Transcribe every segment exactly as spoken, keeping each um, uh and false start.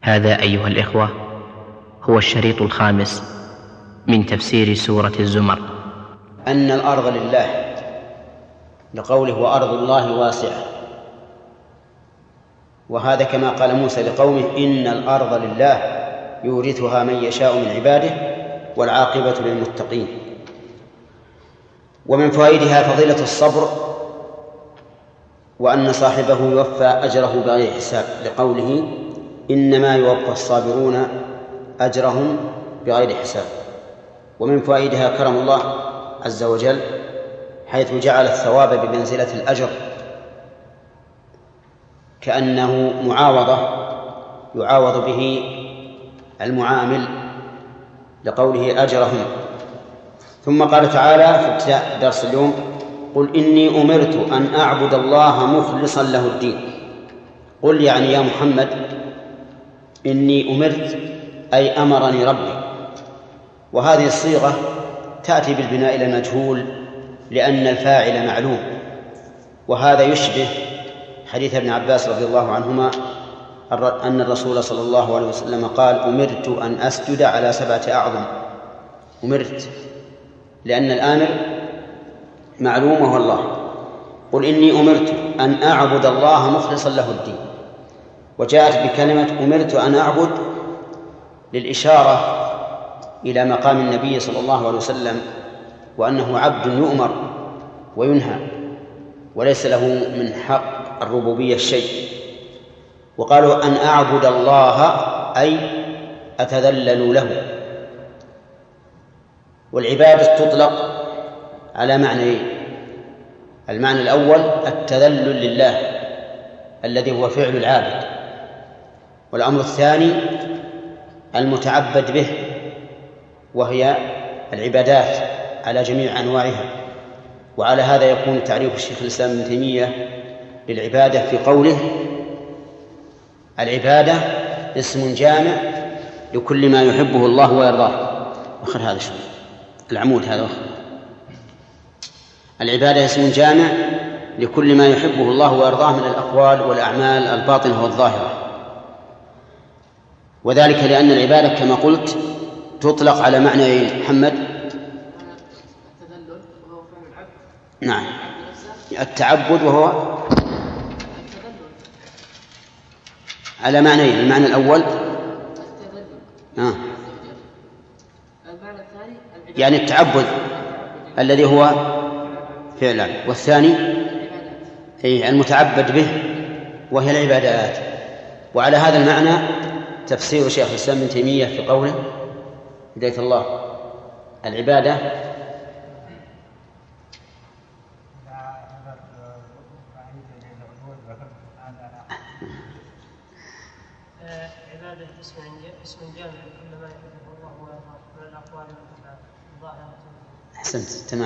هذا أيها الإخوة هو الشريط الخامس من تفسير سورة الزمر. أن الأرض لله، لقوله وأرض الله واسعة، وهذا كما قال موسى لقومه إن الأرض لله يورثها من يشاء من عباده والعاقبة للمتقين. ومن فوائدها فضيلة الصبر، وأن صاحبه يوفى أجره بغير حساب، لقوله إنما يوفى الصابرون أجرهم بغير حساب. ومن فوائدها كرم الله عز وجل، حيث جعل الثواب بمنزلة الأجر، كأنه معاوضة يعاوض به المعامل، لقوله أجرهم. ثم قال تعالى في ابتداء درس اليوم: قل إني أمرت أن أعبد الله مخلصا له الدين. قل يعني يا محمد إني أمرت أي أمرني ربي. وهذه الصيغة تأتي بالبناء إلى المجهول لأن الفاعل معلوم، وهذا يشبه حديث ابن عباس رضي الله عنهما أن الرسول صلى الله عليه وسلم قال: أمرت أن أسجد على سبعة أعظم. أمرت لأن الآمر معلوم وهو الله. قل إني أمرت أن أعبد الله مخلصا له الدين. وجاءت بكلمة أمرت أن أعبد للإشارة إلى مقام النبي صلى الله عليه وسلم، وأنه عبد يؤمر وينهى، وليس له من حق الربوبية شيء. وقالوا أن أعبد الله أي أتذلل له. والعبادة تطلق على معنيين: المعنى الأول التذلل لله الذي هو فعل العابد، والأمر الثاني المتعبد به، وهي العبادات على جميع أنواعها. وعلى هذا يكون تعريف الشيخ الإسلام ابن تيمية للعبادة في قوله: العبادة اسم جامع لكل ما يحبه الله ويرضاه. وخر هذا شوي العمود هذا وخر. العبادة اسم جامع لكل ما يحبه الله ويرضاه من الأقوال والأعمال الباطنة والظاهرة. وذلك لأن العبادة كما قلت تطلق على معنى محمد. نعم، التعبد وهو على معنيين: المعنى الأول آه. يعني التعبد الذي هو فعلا، والثاني أي المتعبد به وهي العبادات. وعلى هذا المعنى تفسير شيخ الإسلام ابن تيمية في قوله هداية الله: العبادة عبادة اسم جامع كل ما يحبه الله ويرضاه من الأقوال الظاهرة. أحسنت، تمام.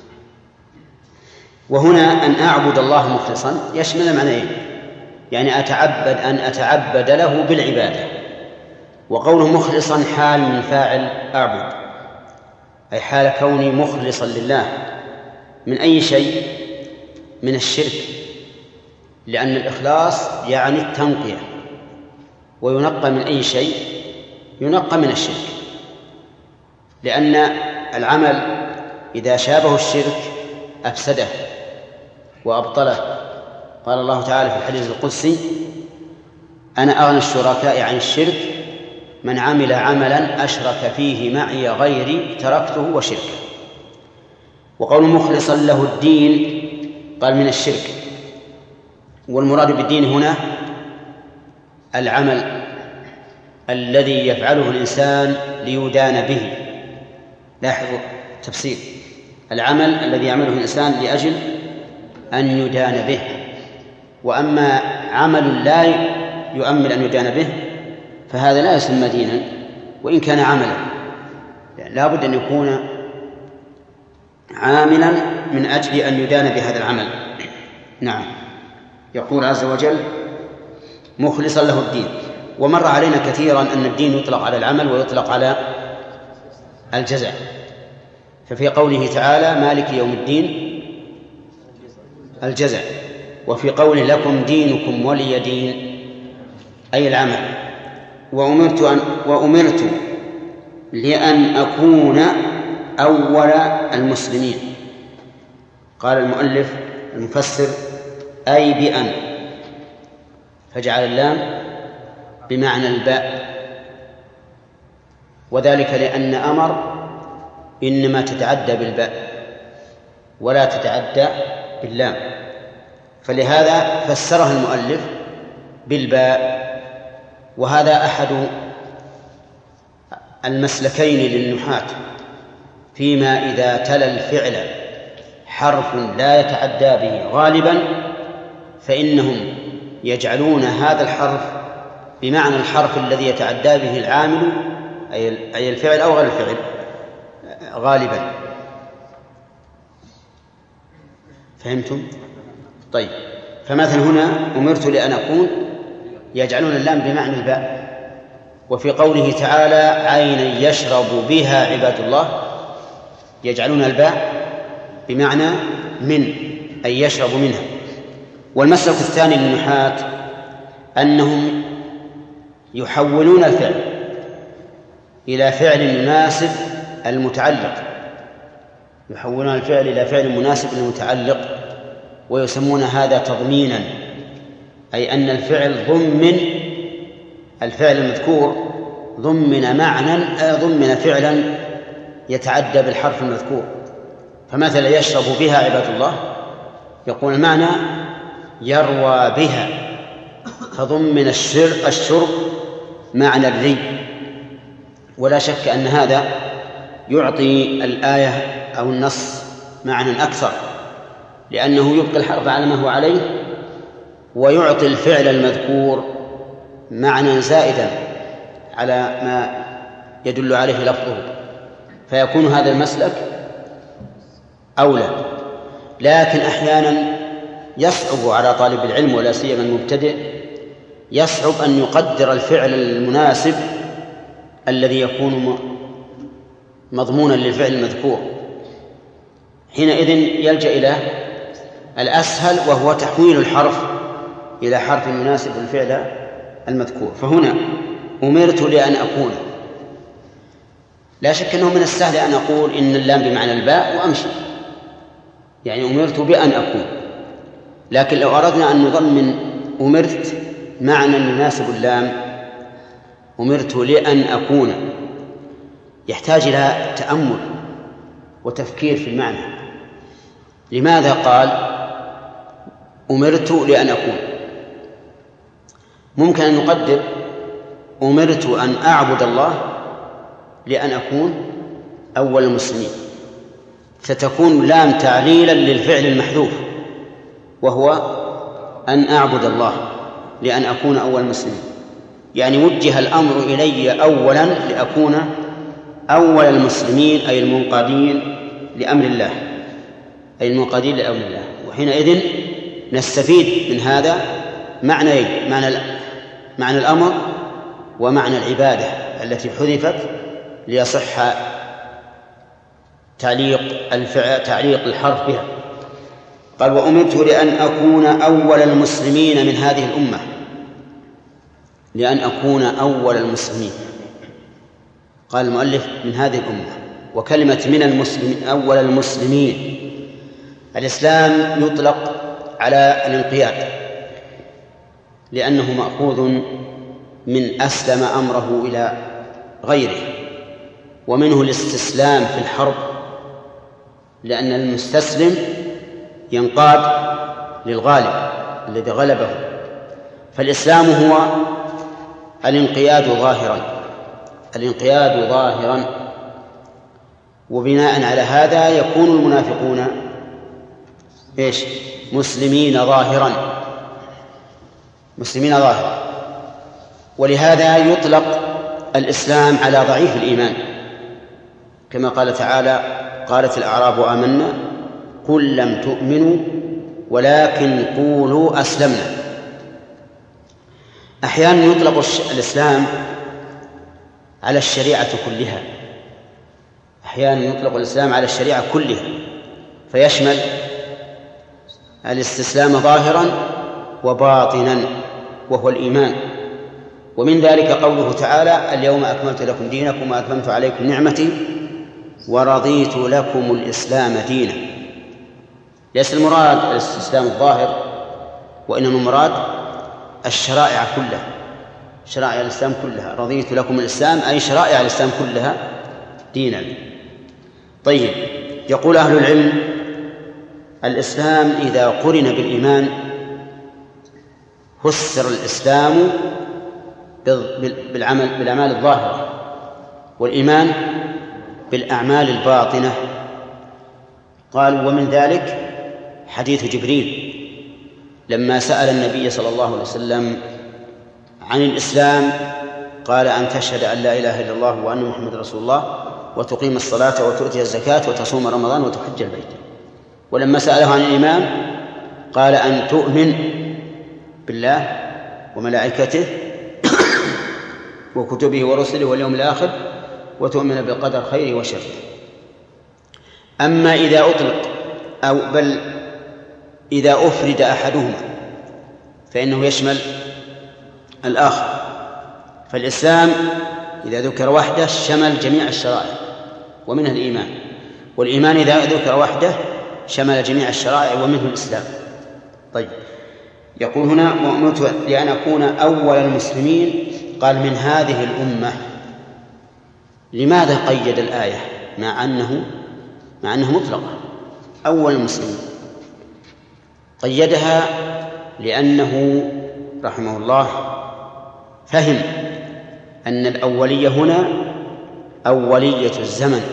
وهنا أن أعبد الله مخلصا يشمل المعنيين، يعني أتعبد أن أتعبد له بالعبادة. وقوله مخلصا حال من فاعل أعبد، أي حال كوني مخلصا لله من أي شيء من الشرك، لأن الإخلاص يعني التنقية، وينقى من أي شيء ينقى من الشرك، لأن العمل إذا شابه الشرك أفسده وأبطله. قال الله تعالى في الحديث القدسي: أنا أغنى الشركاء عن الشرك من عمل عملا أشرك فيه معي غيري تركته وشركه. وقول مخلصا له الدين قال من الشرك. والمراد بالدين هنا العمل الذي يفعله الإنسان ليدان به. لاحظوا تفسير: العمل الذي يعمله الإنسان لأجل أن يدان به. وأما عمل لا يؤمل أن يدان به فهذا لا يسمى دينا وإن كان عملا، يعني لا بد أن يكون عاملا من أجل أن يدان بهذا العمل. نعم. يقول عز وجل: مخلصا له الدين. ومر علينا كثيرا أن الدين يطلق على العمل ويطلق على الجزاء. ففي قوله تعالى: مالك يوم الدين الجزاء. وفي قوله: لكم دينكم ولي دين، أي العمل. وأمرت أن وأمرت لأن أكون أول المسلمين. قال المؤلف المفسر أي بأن، فجعل اللام بمعنى الباء، وذلك لأن أمر إنما تتعدى بالباء ولا تتعدى باللام، فلهذا فسرها المؤلف بالباء. وهذا أحد المسلكين للنحاة فيما إذا تلا الفعل حرف لا يتعدى به غالبا فإنهم يجعلون هذا الحرف بمعنى الحرف الذي يتعدى به العامل أي الفعل أو غير الفعل غالبا. فهمتم؟ طيب، فمثلا هنا أمرت لأن أكون يجعلون اللام بمعنى الباء. وفي قوله تعالى عينا يشرب بها عباد الله يجعلون الباء بمعنى من، أي يشرب منها. والمسلك الثاني للنحاة أنهم يحولون الفعل إلى فعل يناسب المتعلق، يحولون الفعل إلى فعل مناسب للمتعلق، ويسمون هذا تضمينا، أي أن الفعل ضمن الفعل المذكور ضمن معنى ضمن فعلا يتعدى بالحرف المذكور. فمثلا يشرب بها عباد الله يقول المعنى يروى بها، فضمن الشرب الشرب معنى الري. ولا شك أن هذا يعطي الآية أو النص معنى أكثر، لأنه يبقي الحرف على ما هو عليه ويعطي الفعل المذكور معنى زائدا على ما يدل عليه لفظه، فيكون هذا المسلك أولى. لكن أحيانا يصعب على طالب العلم ولا سيما المبتدئ، يصعب أن يقدر الفعل المناسب الذي يكون مضمونا للفعل المذكور. حينئذ يلجأ إلى الأسهل وهو تحويل الحرف إلى حرف يناسب الفعل المذكور. فهنا أمرت لأن أكون، لا شك أنه من السهل أن أقول إن اللام بمعنى الباء وأمشي، يعني أمرت بأن أكون. لكن لو أردنا أن نضمن أمرت معنى يناسب اللام، أمرت لأن أكون، يحتاج إلى تأمل وتفكير في المعنى. لماذا قال أمرت لأن أكون؟ ممكن أن نقدر أمرت أن أعبد الله لأن أكون أول المسلمين، فتكون لام تعليلا للفعل المحذوف وهو أن أعبد الله لأن أكون أول المسلمين، يعني وجه الأمر إلي أولا لأكون أول المسلمين، أي المنقادين لأمر الله، أي المنقادين لأمر الله. وحينئذ نستفيد من هذا معنى معنى معنى الأمر ومعنى العبادة التي حذفت ليصح تعليق الفعل تعليق الحرف بها. قال وأمرت لأن أكون أول المسلمين من هذه الأمة، لأن أكون أول المسلمين. قال المؤلف من هذه الأمة، وكلمة من المسلمين أول المسلمين. الإسلام يطلق على الانقياد لأنه مأخوذ من أسلم أمره إلى غيره، ومنه الاستسلام في الحرب لأن المستسلم ينقاد للغالب الذي غلبه. فالإسلام هو الانقياد ظاهرا الانقياد ظاهرا وبناء على هذا يكون المنافقون إيش؟ مسلمين ظاهرا مسلمين ظاهرا ولهذا يطلق الإسلام على ضعيف الإيمان، كما قال تعالى قالت الأعراب آمنا قل لم تؤمنوا ولكن قولوا أسلمنا. أحيانا يطلق الإسلام على الشريعة كلها أحيانا يطلق الإسلام على الشريعة كلها فيشمل الاستسلام ظاهرا وباطنا وهو الإيمان، ومن ذلك قوله تعالى: اليوم أكملت لكم دينكم وأتممت عليكم نعمتي ورضيت لكم الإسلام دينا. ليس المراد الاستسلام الظاهر، وإنما المراد الشرائع كلها، شرائع الإسلام كلها. رضيت لكم الإسلام أي شرائع الإسلام كلها دينا. طيب، يقول أهل العلم: الإسلام إذا قرن بالإيمان فسر الإسلام بالعمل بالأعمال الظاهرة، والإيمان بالأعمال الباطنة. قال: ومن ذلك حديث جبريل لما سأل النبي صلى الله عليه وسلم عن الإسلام، قال: أن تشهد أن لا إله إلا الله وأن محمد رسول الله وتقيم الصلاة وتؤتي الزكاة وتصوم رمضان وتحج البيت. ولما سأله عن الإيمان قال: أن تؤمن بالله وملائكته وكتبه ورسله واليوم الآخر وتؤمن بالقدر خيره وشره. أما إذا أطلق أو بل إذا أفرد أحدهما فإنه يشمل الآخر. فالإسلام إذا ذكر وحده شمل جميع الشرائع ومنها الإيمان، والإيمان إذا ذكر وحده شمل جميع الشرائع ومنه الإسلام. طيب، يقول هنا: وأمرت لأن أكون أول المسلمين. قال: من هذه الأمة. لماذا قيد الآية مع أنه مع أنها مطلقة؟ أول المسلمين قيدها لأنه رحمه الله فهم أن الأولية هنا أولية الزمن،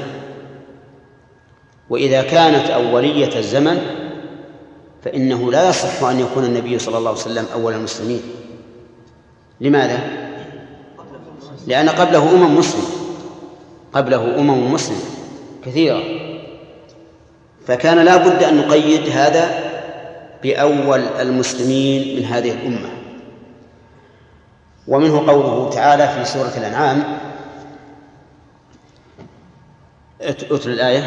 وإذا كانت أولية الزمن فإنه لا يصح أن يكون النبي صلى الله عليه وسلم أول المسلمين. لماذا؟ لأن قبله أمم مسلم قبله أمم مسلم كثيرة، فكان لا بد أن نقيد هذا بأول المسلمين من هذه الأمة. ومنه قوله تعالى في سورة الأنعام: اتل الآية: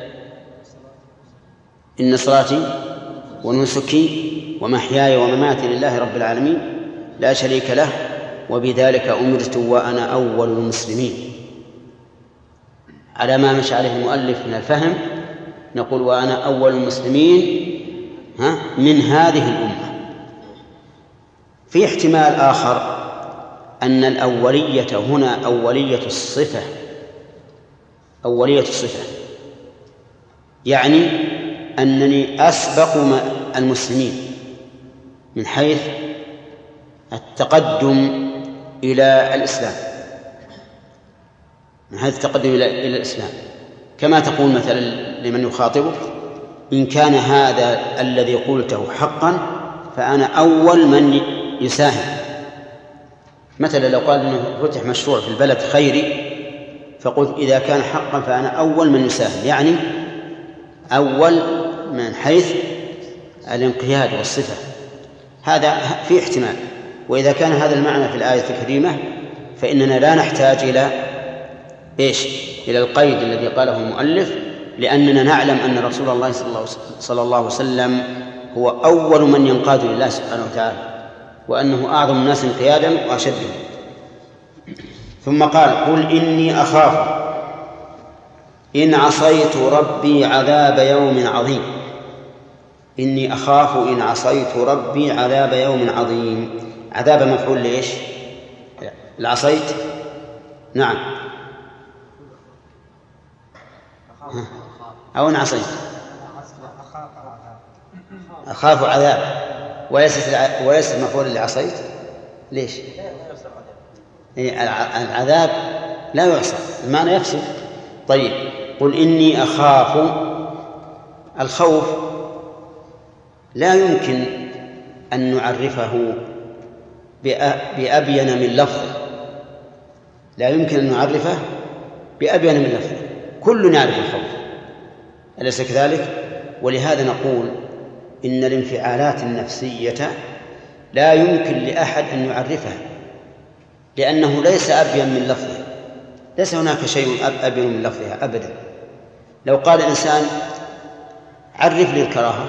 إن صلاتي ونسكي ومحياي ومماتي لله رب العالمين لا شريك له وبذلك أمرت وأنا أول المسلمين. على ما مشى عليه المؤلف من الفهم نقول: وأنا أول المسلمين ها من هذه الأمة. في احتمال آخر أن الأولية هنا أولية الصفة أولية الصفة يعني أنني أسبق المسلمين من حيث التقدم إلى الإسلام من حيث التقدم إلى الإسلام كما تقول مثلا لمن يخاطبك: إن كان هذا الذي قلته حقا فأنا أول من يساهم. مثلا لو قال إنه فتح مشروع في البلد خيري فقلت: إذا كان حقا فأنا أول من يساهم، يعني أول من حيث الانقياد والصفة. هذا في احتمال. وإذا كان هذا المعنى في الآية الكريمة فإننا لا نحتاج إلى إيش؟ إلى القيد الذي قاله المؤلف، لأننا نعلم أن رسول الله صلى الله عليه وسلم هو أول من ينقاد لله سبحانه وتعالى، وأنه أعظم الناس انقيادا وأشدهم. ثم قال: قل إني أخاف إن عصيت ربي عذاب يوم عظيم. إني أخاف إن عصيت ربي عذاب يوم عظيم. عذاب مفعول ليش؟ العصيت؟ نعم. أو إن عصيت أخاف عذاب وليس مفعول لعصيت. ليش؟ العذاب لا يعصى، المعنى يفسد. طيب، قل إني أخاف. الخوف لا يمكن أن نعرفه بأبين من لفظه لا يمكن أن نعرفه بأبين من لفظه كل يعرف الخوف، أليس كذلك؟ ولهذا نقول إن الانفعالات النفسية لا يمكن لأحد أن يعرفها، لأنه ليس أبين من لفظه، ليس هناك شيء أبين من لفظها أبدا. لو قال إنسان: عرف لي الكراهة،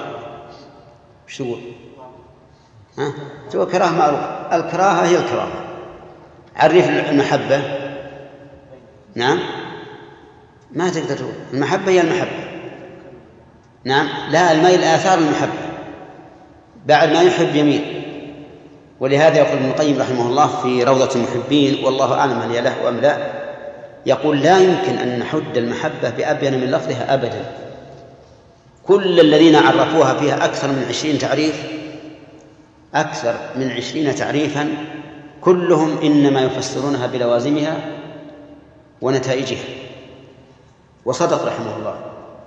وش تقول؟ ها؟ تقول كراهة معروف. الكراهة هي الكراهة، عرف المحبة. نعم ما تقدر تقول المحبة هي المحبة. نعم لا، الميل آثار المحبة، بعد ما يحب يميل. ولهذا يقول ابن القيم رحمه الله في روضة المحبين، والله أعلم هل هي له أم لا، يقول لا يمكن أن نحد المحبة بأبين من لفظها أبدا. كل الذين عرفوها فيها أكثر من عشرين تعريف أكثر من عشرين تعريفا كلهم إنما يفسرونها بلوازمها ونتائجها. وصدق رحمه الله،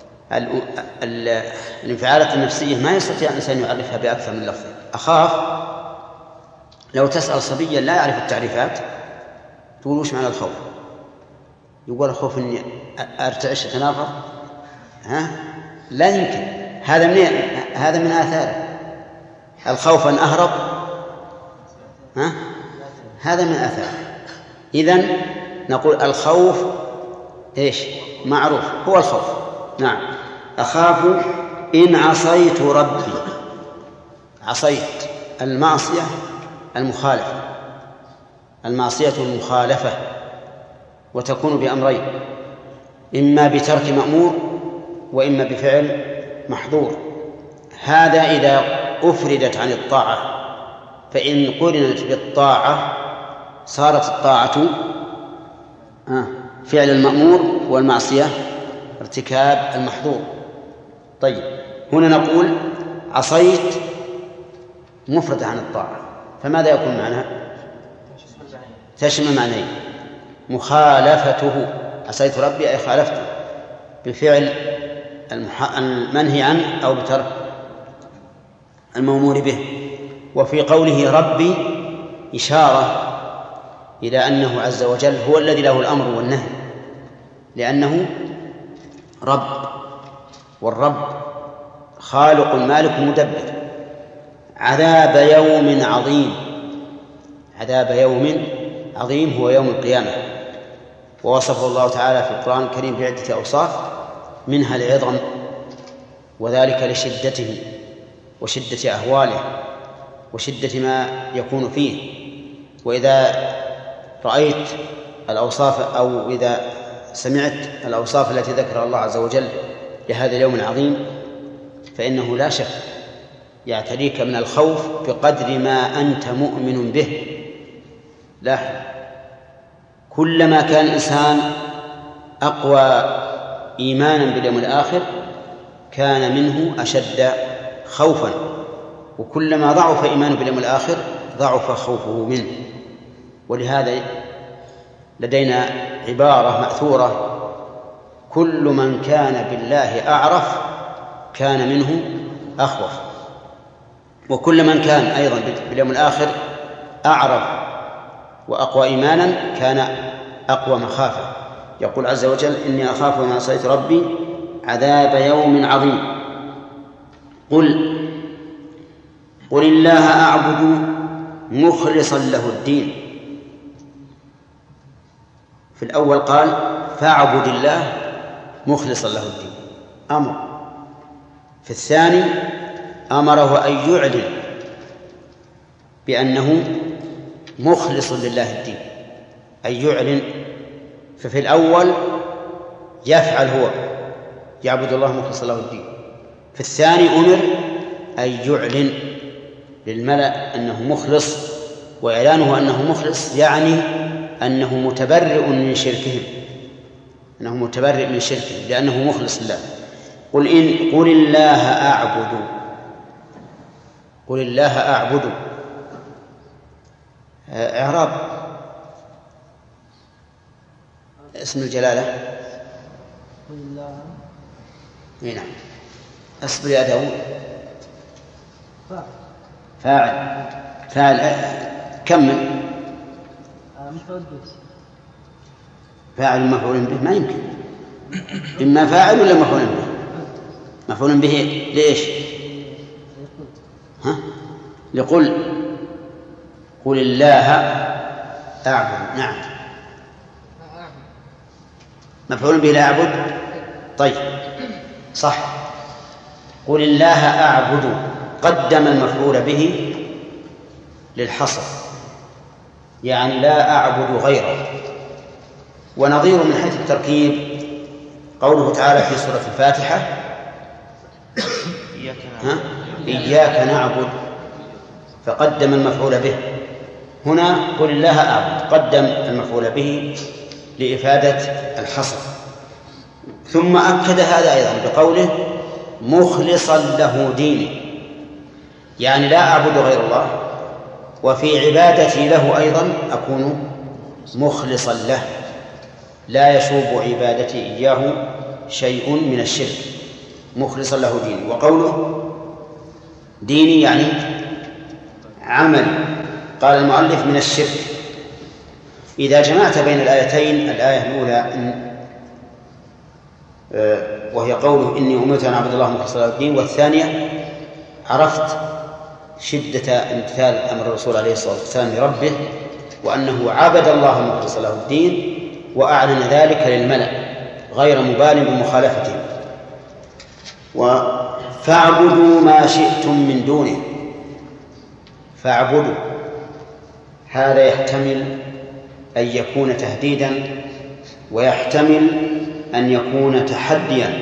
الانفعالات النفسية ما يستطيع الإنسان يعرفها بأكثر من لفظ. أخاف لو تسأل صبيا لا يعرف التعريفات تقول وش معنى الخوف؟ يقول الخوف إني أرتعش أتنافر. ها لا يمكن، هذا من هذا من آثاره. الخوف أن أهرب، ها هذا من آثاره. إذن نقول الخوف إيش؟ معروف هو الخوف. نعم أخاف إن عصيت ربي. عصيت المعصية المخالفة، المعصية المخالفة، وتكون بأمرين: إما بترك مأمور وإما بفعل محظور. هذا إذا أفردت عن الطاعة، فإن قرنت بالطاعة صارت الطاعة فعل المأمور والمعصية ارتكاب المحظور. طيب هنا نقول عصيت مفردة عن الطاعة، فماذا يكون معناها؟ تشمل معنيين: مخالفته، عصيت ربي أي خالفته بفعل المنهي عنه أو بترك المأمور به. وفي قوله ربي إشارة إلى أنه عز وجل هو الذي له الأمر والنهي، لأنه رب، والرب خالق مالك مدبر. عذاب يوم عظيم، عذاب يوم عظيم هو يوم القيامة، ووصفه الله تعالى في القرآن الكريم بعدة أوصاف، منها العظم، وذلك لشدته وشدة أهواله وشدة ما يكون فيه. وإذا رأيت الأوصاف أو إذا سمعت الأوصاف التي ذكرها الله عز وجل لهذا اليوم العظيم فإنه لا شك يعتريك من الخوف بقدر ما أنت مؤمن به. لا، كلما كان الإنسان أقوى إيمانا باليوم الآخر كان منه أشد خوفا، وكلما ضعف إيمانه باليوم الآخر ضعف خوفه منه. ولهذا لدينا عبارة مأثورة: كل من كان بالله أعرف كان منه أخوف. وكل من كان أيضا باليوم الآخر أعرف وأقوى إيمانا كان أقوى مخافة. يقول عز وجل: إني أخاف ما عصيت ربي عذاب يوم عظيم. قل قل الله أعبد مخلصا له الدين. في الأول قال فاعبد الله مخلصا له الدين، أمر. في الثاني أمره أن يعلن بأنه مخلص لله الدين، أن يعلن. ففي الأول يفعل هو يعبد الله مخلصا له الدين، في الثاني أمر أن يعلن للملأ أنه مخلص، وإعلانه أنه مخلص يعني أنه متبرئ من شركهم، أنه متبرئ من شركهم لأنه مخلص لله. قل إن قل الله أعبد، قل الله أعبد. إعراب اسم الجلالة. قل الله. نعم. أصبر يا داود. فاعل فاعل كمل. فاعل مفعول به ما يمكن، إما فاعل ولا مفعول به. مفعول به ليش؟ ها؟ لقل قل الله أعبد. نعم مفعول به لا أعبد. طيب صح، قل الله أعبد، قدم المفعول به للحصر يعني لا أعبد غيره. ونظير من حيث التركيب قوله تعالى في سورة الفاتحة ها؟ إياك نعبد، فقدم المفعول به. هنا قل الله أعبد، قدم المفعول به لإفادة الحصر. ثم أكد هذا أيضا بقوله مخلصا له ديني، يعني لا أعبد غير الله، وفي عبادتي له أيضا أكون مخلصا له، لا يشوب عبادتي إياه شيء من الشرك، مخلصا له ديني. وقوله ديني يعني عمل. قال المؤلف من الشرك. إذا جمعت بين الآيتين، الآية الأولى وهي قوله إني أمرت أن أعبد الله مخلصا له الدين، والثانية عرفت شدة امتثال أمر الرسول عليه الصلاة والسلام لربه، وأنه عبد الله مخلصا له الدين وأعلن ذلك للملأ غير مبال بمخالفته. فاعبدوا ما شئتم من دونه. فاعبدوا هذا يحتمل أن يكون تهديدا، ويحتمل أن يكون تحديا.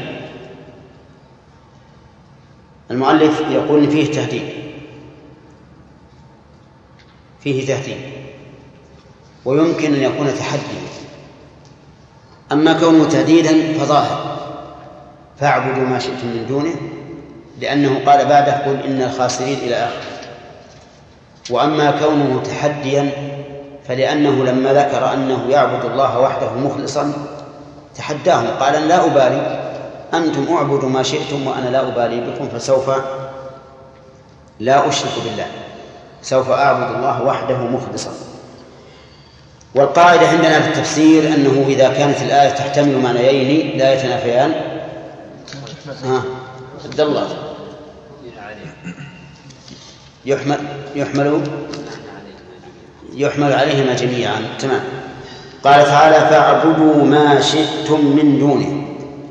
المؤلف يقول إن فيه تهديد، فيه تهديد، ويمكن أن يكون تحديا. أما كونه تهديدا فظاهر، فاعبدوا ما شئتم من دونه، لأنه قال بعده قل إن الخاسرين إلى آخره. وأما كونه تحديا فلأنه لما ذكر أنه يعبد الله وحده مخلصا تحداهم، قال لا أبالي، أنتم أعبدوا ما شئتم وأنا لا أبالي بكم، فسوف لا أشرك بالله، سوف أعبد الله وحده مخلصا. والقاعدة عندنا في التفسير أنه إذا كانت الآية تحتمل معنيين لا يتنافيان ها عبد الله يحمل يحمل يحمل عليهما جميعا. تمام. قال تعالى فاعبدوا ما شئتم من دونه.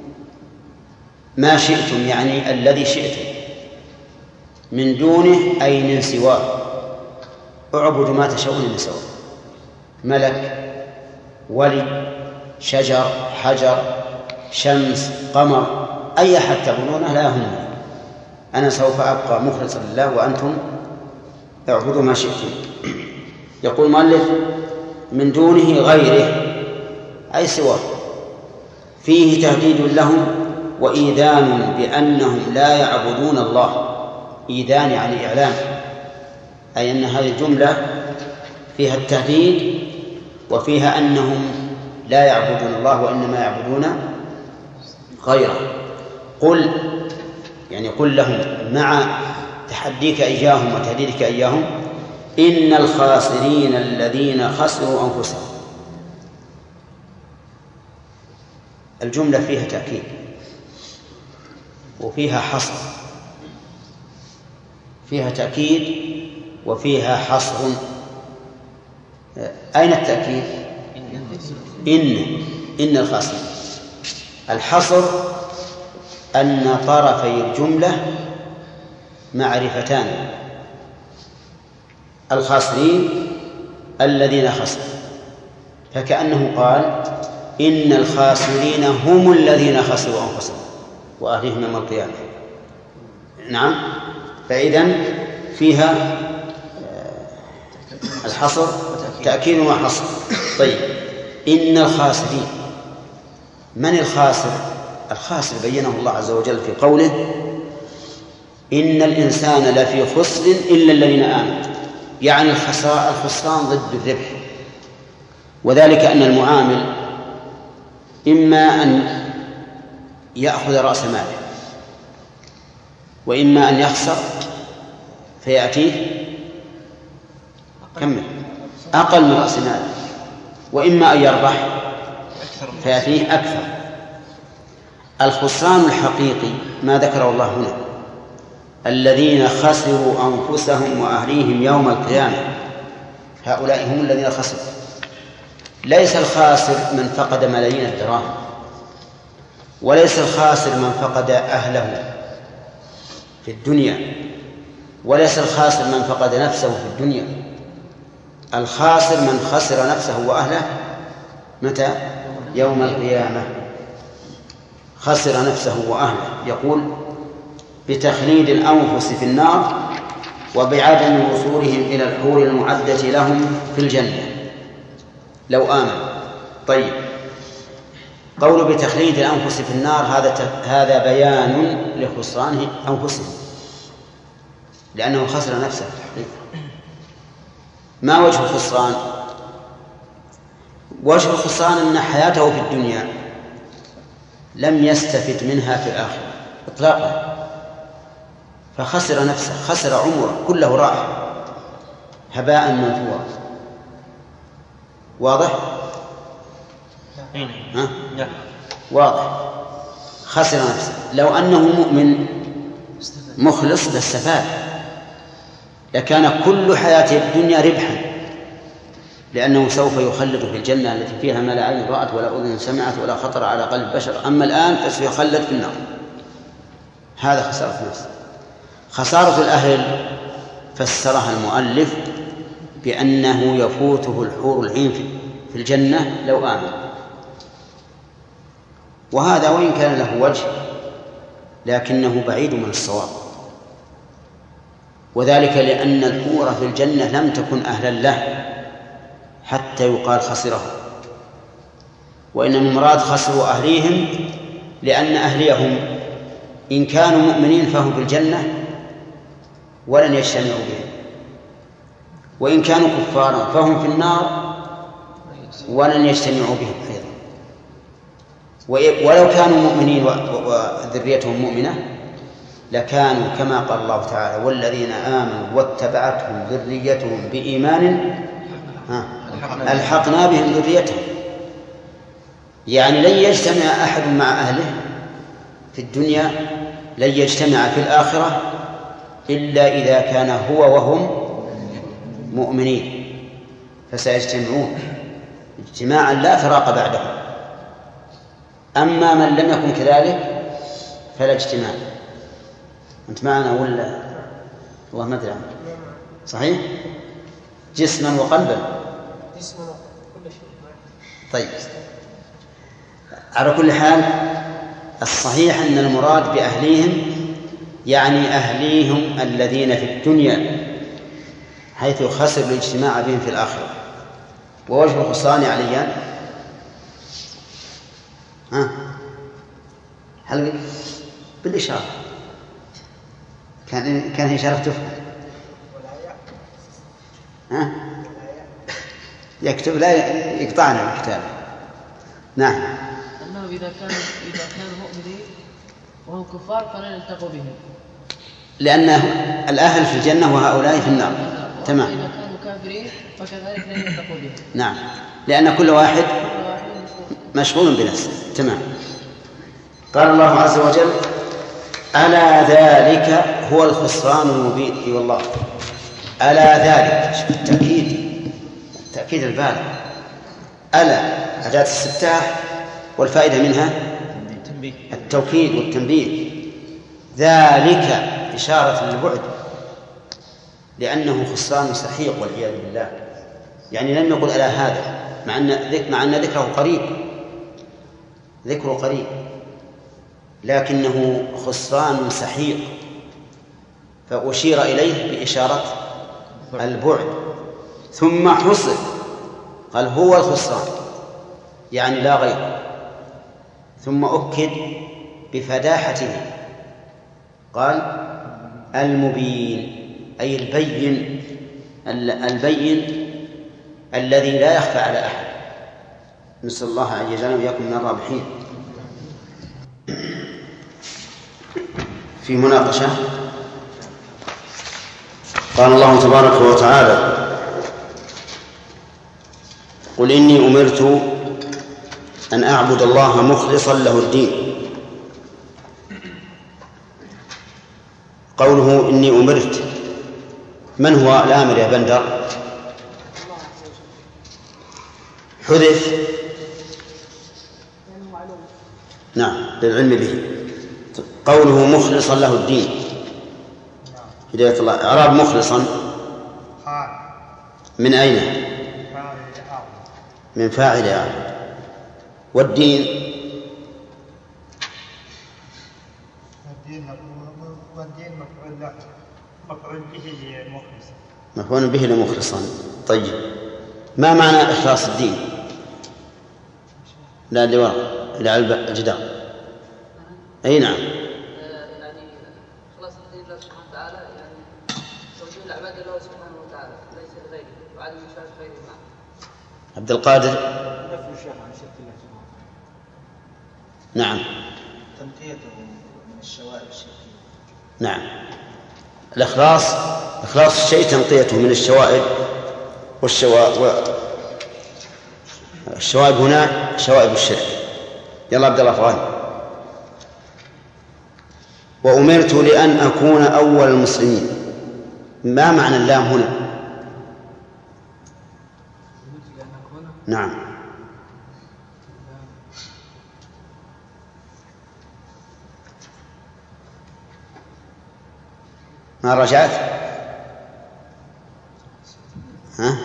ما شئتم يعني الذي شئتم، من دونه أي من سواه. اعبدوا ما تشاءون من سواه، ملك، ولي، شجر، حجر، شمس، قمر، أي أحد تعبدونه لا يهمني، أنا سوف أبقى مخلصا لله وأنتم اعبدوا ما شئتم. يقول المؤلف من دونه غيره أي سواه، فيه تهديد لهم وإيذان بأنهم لا يعبدون الله. إيذان يعني إعلام، أي أن هذه الجملة فيها التهديد وفيها أنهم لا يعبدون الله وإنما يعبدون غيره. قل يعني قل لهم مع تحديك إياهم وتهديدك إياهم إن الخاسرين الذين خسروا أنفسهم. الجملة فيها تأكيد وفيها حصر، فيها تأكيد وفيها حصر. أين التأكيد؟ إن إن الخاسرين. الحصر أن طرفي الجملة معرفتان، الخاسرين الذين خسروا، فكأنه قال إن الخاسرين هم الذين خسروا أنفسهم وأهليهم يوم القيامة. نعم، فإذن فيها الحصر تأكيد وحصر. طيب، إن الخاسرين، من الخاسر؟ الخاسر بينه الله عز وجل في قوله إن الإنسان لفي خسر إلا الذين آمنوا، يعني الخسران ضد الربح. وذلك أن المعامل إما أن يأخذ رأس ماله وإما أن يخسر فيأتيه كم أقل من رأس ماله، وإما أن يربح فيأتيه أكثر. الخسران الحقيقي ما ذكره الله هنا الذين خسروا أنفسهم وأهليهم يوم القيامة، هؤلاء هم الذين خسروا. ليس الخاسر من فقد ملايين الدراهم، وليس الخاسر من فقد أهله في الدنيا، وليس الخاسر من فقد نفسه في الدنيا. الخاسر من خسر نفسه وأهله متى؟ يوم القيامة. خسر نفسه وأهله. يقول بتخليد الأنفس في النار وبعدم وصولهم إلى الحور المعدة لهم في الجنة لو آمنوا. طيب، قول بتخليد الأنفس في النار هذا هذا بيان لخسران أنفسهم، لأنه خسر نفسه. ما وجه الخسران؟ وجه الخسران أن حياته في الدنيا لم يستفد منها في الآخرة إطلاقا، فخسر نفسه، خسر عمره كله راح هباء منثورا. واضح؟ ها؟ واضح. خسر نفسه. لو أنه مؤمن مخلص لاستفاد، لكان كل حياته الدنيا ربحا، لأنه سوف يخلد في الجنة التي فيها ما لا عين رأت ولا أذن سمعت ولا خطر على قلب بشر. أما الآن فسيخلد في النار. هذا خسارة نفسه. خسارة الأهل فسرها المؤلف بأنه يفوته الحور العين في الجنة لو آمن، وهذا وإن كان له وجه لكنه بعيد من الصواب، وذلك لأن الحور في الجنة لم تكن أهلا له حتى يقال خسره، وإن المراد خسروا أهليهم لأن أهليهم إن كانوا مؤمنين فهم في الجنة ولن يجتمعوا بهم، وإن كانوا كفارا فهم في النار ولن يجتمعوا بهم أيضا. ولو كانوا مؤمنين وذريتهم مؤمنة لكانوا كما قال الله تعالى والذين آمنوا واتبعتهم ذريتهم بإيمان ألحقنا بهم ذريتهم. يعني لن يجتمع أحد مع أهله في الدنيا، لن يجتمع في الآخرة إلا إذا كان هو وهم مؤمنين، فسيجتمعون اجتماعا لا فراق بعدهم. أما من لم يكن كذلك فلا اجتماع. أنت معنا ولا الله ما أدري عنك؟ صحيح؟ جسما وقلبا. جسما كل شيء. طيب، على كل حال الصحيح أن المراد بأهليهم يعني أهليهم الذين في الدنيا، حيث خسر الاجتماع بهم في الآخرة. ووجه الخسران عليان ها هل بالإشارة كان كان إشارة تفهم ها يكتب لا يقطعنا الكتاب. نعم. أنه إذا كان إذا كانوا مؤمنين وهم كفار فلن يلتقوا بهم، لأن الأهل في الجنة وهؤلاء في النار. تمام. إذا كانوا كافرين فكذلك لن يلتقوا بهم. نعم، لأن كل واحد مشغول بنفسه. تمام. قال الله عز وجل ألا ذلك هو الخسران المبين. اي والله، ألا ذلك، شوف التأكيد، تأكيد البالغ. ألا أداة استفتاح والفائدة منها التوكيد والتنبيه. ذلك إشارة للبعد، لأنه خسران سحيق والعياذ بالله. يعني لم يقل ألا هذا، مع أن مع أن ذكره قريب، ذكره قريب، لكنه خسران سحيق، فأشير إليه بإشارة البعد. ثم حصل قال هو الخسران يعني لا غير، ثم أكد بفداحته قال المبين، أي البين، البين الذي لا يخفى على أحد. نسأل الله أن يجعلنا وإياكم من الرابحين. في مناقشة قال الله تبارك وتعالى قل إني أمرت أن أعبد الله مخلصا له الدين. قوله إني أمرت، من هو الآمر يا بندر؟ حذف نعم للعلم به. قوله مخلصا له الدين، هداية الله. إعراب مخلصا من أين؟ من فاعل أعظم. والدين والدين مفعول به لمخلص. مفعول به لمخلصا. طيب ما معنى إخلاص الدين؟ لا اللي وراء لا الجدار. أي نعم. يعني إخلاص الدين لله سبحانه وتعالى يعني توجيه العباد لله سبحانه وتعالى ليس لغيره وعدم مشاركة غيره معه. عبد القادر. نفي الشيخ عن شرك الله سبحانه. نعم. تنقيته من الشوائب الشركية. نعم. الإخلاص إخلاص الشيء تنقيته من الشوائب والشوائب الشوائب هنا شوائب الشرك. يلا عبد الله فغاني. وأمرت لأن أكون أول المسلمين. ما معنى اللام هنا؟ نعم. ما رجعت؟ ها؟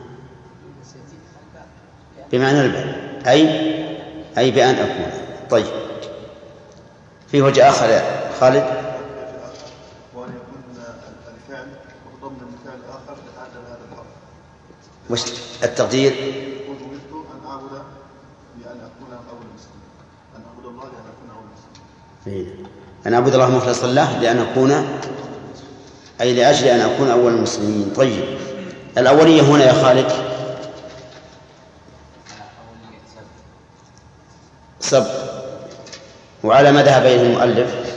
بمعنى الباء أي أي بأن أكون. طيب في وجه آخر يا خالد. وأن يكون الفعل وضمن الفعل الآخر يتعدى بهذا الحرف. وش التقدير؟ يقول أمرت أن أعبد بأن أكون أول المسلمين. أن أعبد الله لأن أكون أول المسلمين. أن أعبد الله مخلصا له لأن أكون أي لأجل أن أكون أول المسلمين. طيب الأولية هنا يا خالد سب. وعلى ما ذهب إليه المؤلف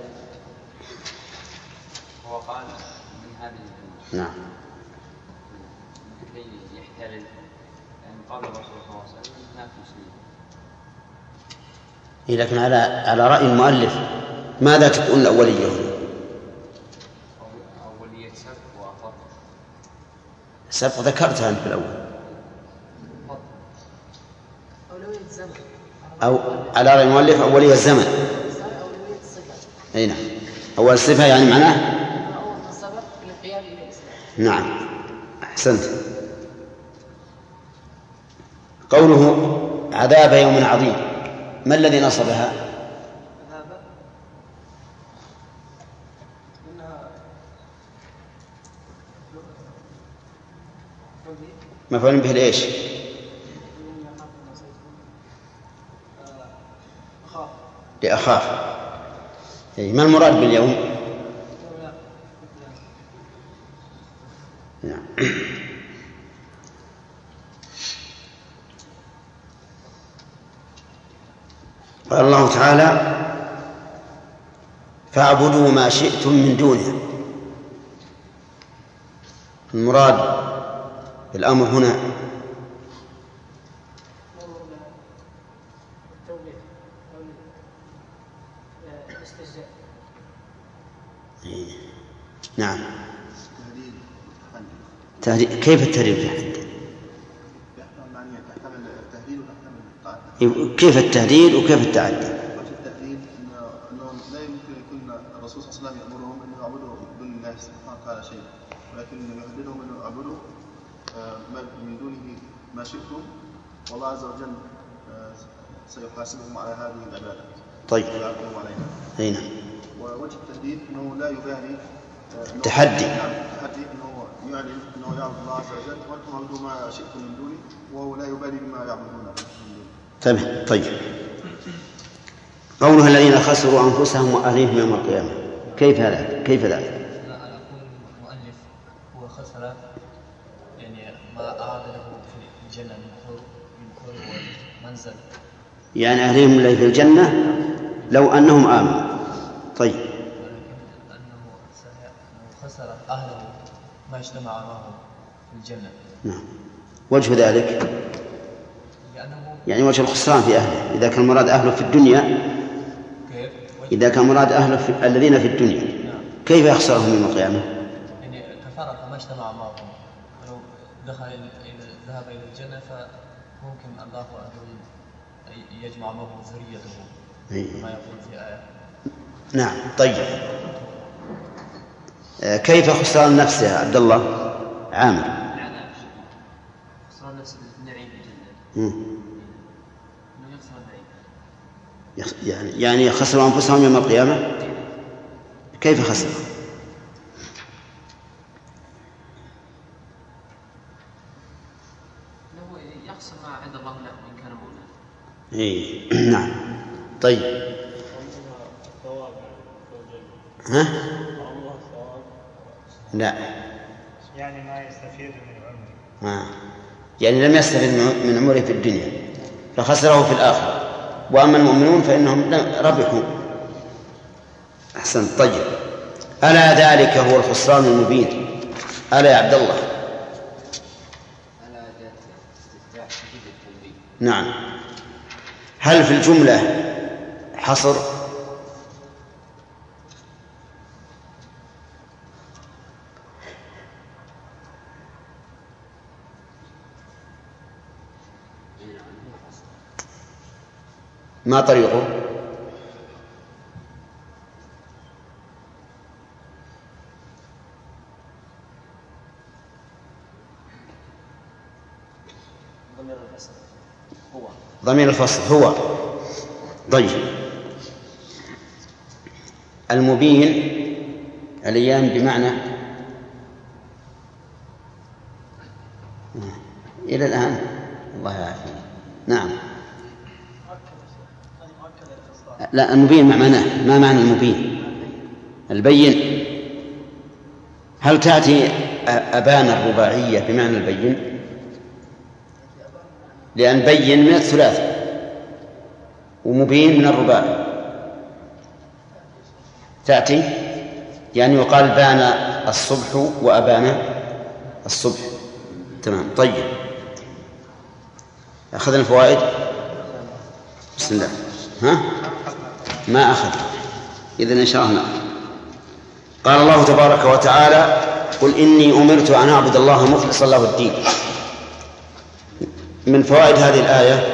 هو قال من هذه الجملة. نعم. لكي يحترز يعني قال الرسول صلى الله عليه وسلم هناك مسلمين. إيه لكن على على رأي المؤلف ماذا تكون الأولية هنا؟ أولية سبق وأفضل. سبق ذكرتها أنت في الأول. أولوية الزمن. أو على رأي المؤلف أولية الزمن. أولوية الصفة. أي نعم. أول صفة يعني معناه أول ما سبق للقيام إلى الإسلام. نعم أحسنت. قوله عذاب يوم عظيم ما الذي نصبها؟ عذاب إنها مفعول به لإيش؟ لأخاف. أي ما المراد باليوم؟ نعم. قال الله تعالى فاعبدوا ما شئتم من دونه. المراد بالأمر هنا نعم. تهديد. كيف التهديد يحتمل؟ كيف التهديد وكيف التعدي؟ التهديد انه لا يمكن يكون الرسول صلى الله عليه وسلم يامرهم ان يعبدوا دون الله سبحانه وتعالى شيئا، ولكن يهددهم ان يعبدوا من دونه ما شئتم، والله عز وجل سيحاسبهم على هذه العباده. طيب. ويعاقبهم عليها. اي نعم. ووجه التهديد انه لا يبالي. تحدي. تحدي انه يعلن انه يعبد الله عز وجل وانتم اعبدوا ما شئتم من دونه وهو لا يبالي بما يعبدون من دونه. تمام. طيب قولها الذين خسروا انفسهم واهليهم يوم القيامه كيف هذا؟ كيف ذلك؟ لا أنا أقول المؤلف هو خسر يعني ما أعاد له في الجنة من حور من حور والمنزل. يعني أهلهم اللي في الجنة لو أنهم آمنوا. طيب. ولكن أنه خسر أهله ما اجتمع معه في الجنة. نعم. وجه ذلك لأنه يعني وجه الخسران في أهله إذا كان مراد أهله في الدنيا. كيف؟ إذا كان مراد أهله في الذين في الدنيا. نعم. كيف يخسرهم يوم القيامة؟ يعني تفرق ما اجتمع معهم. لو دخل إلى ذهب إلى الجنة فممكن الله أن يجمع معه ذريته كما يقول في آية. نعم. طيب كيف خسران نفسه عبد الله عامر؟ يعني يعني خسروا أنفسهم يوم القيامة. كيف خسروا؟ يخسر ما عند الله له وإن كان مؤمنا. إيه نعم. طيب ها؟ لا يعني ما يستفيد من عمره. آه. يعني لم يستفد من عمره في الدنيا فخسره في الآخرة. وأما المؤمنون فإنهم ربحوا. أحسن. طيب ألا ذلك هو الخسران المبين. ألا يا عبد الله؟ نعم. هل في الجملة حصر؟ ما طريقه؟ ضمير الفصل هو. ضمير الفصل هو. طيب المبين الأيام بمعنى إلى الآن الله يعافينا. نعم. لا المبين مع معناه. ما معنى المبين؟ البين. هل تأتي أبان الرباعية بمعنى البين؟ لأن بين من الثلاث ومبين من الرباعي. تأتي يعني يقال بان الصبح وأبان الصبح. تمام. طيب أخذنا الفوائد. بسم الله. ها؟ ما أخذ. إذن إن شاء الله. قال الله تبارك وتعالى قل إني أمرت أن أعبد الله مخلصا له الدين. من فوائد هذه الآية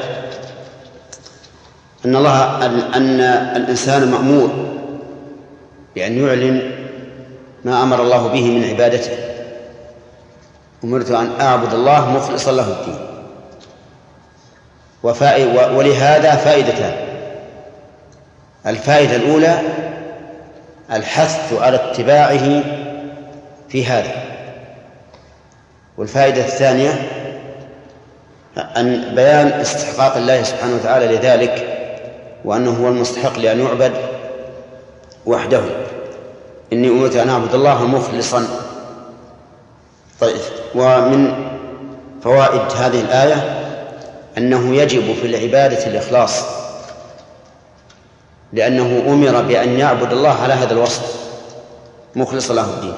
أن الله أن الإنسان مأمور بأن يعلن ما أمر الله به من عبادته. أمرت أن أعبد الله مخلصا له الدين. ولهذا فائدتان. الفائدة الأولى الحث على اتباعه في هذا. والفائدة الثانية أن بيان استحقاق الله سبحانه وتعالى لذلك وأنه هو المستحق لأن يعبد وحده. إني أمرت أن أعبد الله مخلصا. طيب ومن فوائد هذه الآية أنه يجب في العبادة الإخلاص لأنه أمر بأن يعبد الله على هذا الوصف مخلص له الدين.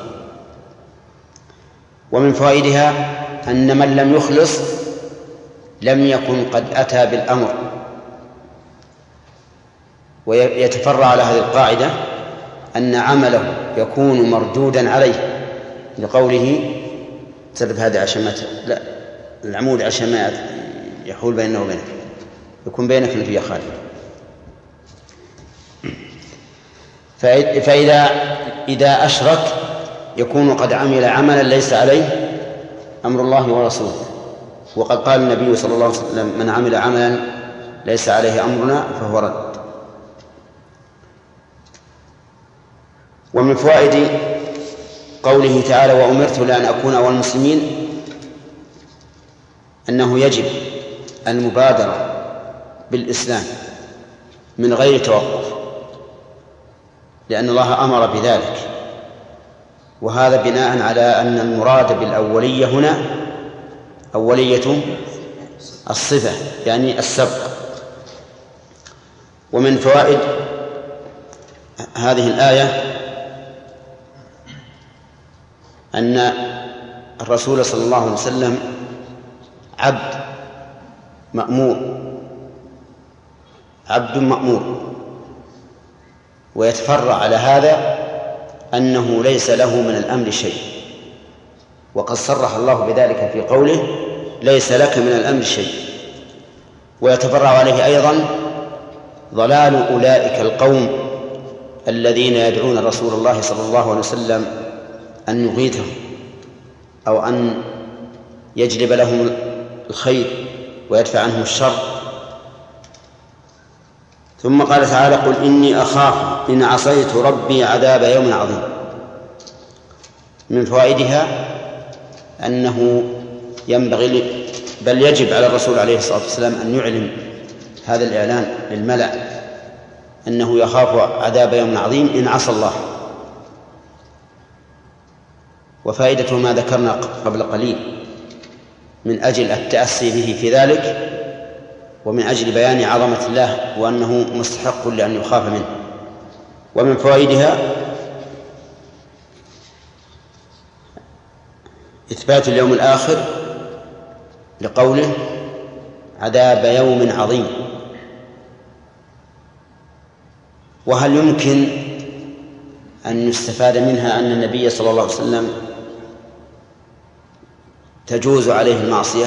ومن فوائدها أن من لم يخلص لم يكن قد أتى بالأمر. ويتفرع على هذه القاعدة أن عمله يكون مردودا عليه لقوله ترد هذا عشان لا العمود عشان ما يحول بينه وبينك يكون بينك في خالد. فإذا إذا أشرك يكون قد عمل عملا ليس عليه أمر الله ورسوله. وقد قال النبي صلى الله عليه وسلم من عمل عملا ليس عليه أمرنا فهو رد. ومن فوائد قوله تعالى وأمرت لأن أكون أول المسلمين أنه يجب المبادرة بالإسلام من غير توقف لأن الله أمر بذلك. وهذا بناء على أن المراد بالأولية هنا أولية الصفة يعني السبق. ومن فوائد هذه الآية أن الرسول صلى الله عليه وسلم عبد مأمور عبد مأمور. ويتفرع على هذا أنه ليس له من الأمر شيء. وقد صرح الله بذلك في قوله ليس لك من الأمر شيء. ويتفرع عليه أيضا ضلال أولئك القوم الذين يدعون رسول الله صلى الله عليه وسلم أن يغيثهم أو أن يجلب لهم الخير ويدفع عنه الشر. ثم قال تعالى: قل إني أخاف إن عصيت ربي عذاب يوم عظيم. من فوائدها أنه ينبغي بل يجب على الرسول عليه الصلاة والسلام أن يعلن هذا الإعلان للملأ أنه يخاف عذاب يوم عظيم إن عصى الله. وفائدته ما ذكرنا قبل قليل من أجل التأسي به في ذلك، ومن أجل بيان عظمة الله وأنه مستحق لأن يخاف منه. ومن فوائدها إثبات اليوم الآخر لقوله عذاب يوم عظيم. وهل يمكن أن يستفاد منها أن النبي صلى الله عليه وسلم تجوز عليه المعصية؟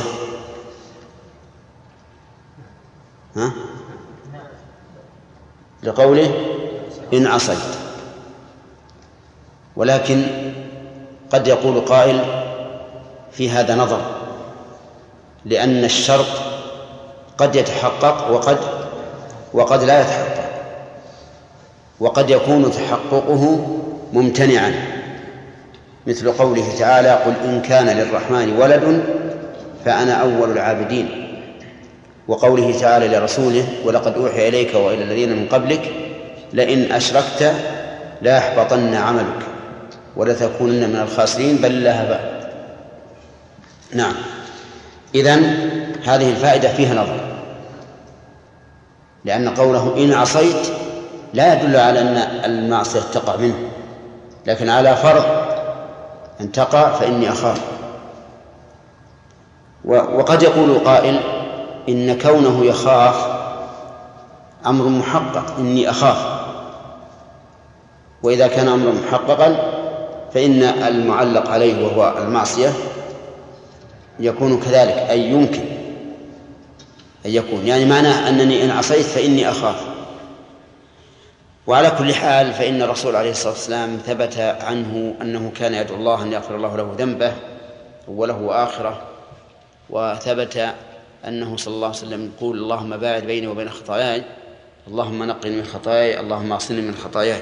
ها؟ لقوله إن عصيت. ولكن قد يقول قائل في هذا نظر، لأن الشرط قد يتحقق وقد وقد لا يتحقق، وقد يكون تحققه ممتنعا، مثل قوله تعالى: قل إن كان للرحمن ولد فأنا أول العابدين. وقوله تعالى لرسوله: ولقد أوحي إليك وإلى الذين من قبلك لئن أشركت ليحبطن عملك ولتكونن من الخاسرين بل الله بعد. نعم، إذن هذه الفائدة فيها نظر، لأن قوله إن عصيت لا يدل على أن المعصية تقع منه، لكن على فرض أن تقع فإني أخاف. وقد يقول قائل إن كونه يخاف أمر محقق، إني أخاف. وإذا كان أمر محققا فإن المعلق عليه وهو المعصية يكون كذلك، أي يمكن أن يكون، يعني معناه أنني إن عصيت فإني أخاف. وعلى كل حال فإن الرسول عليه الصلاة والسلام ثبت عنه أنه كان يدعو الله أن يغفر الله له ذنبه أوله وآخره، وثبت أنه صلى الله عليه وسلم يقول: اللهم باعد بيني وبين خطاياي، اللهم نقني من خطاياي، اللهم اغسلني من خطاياي.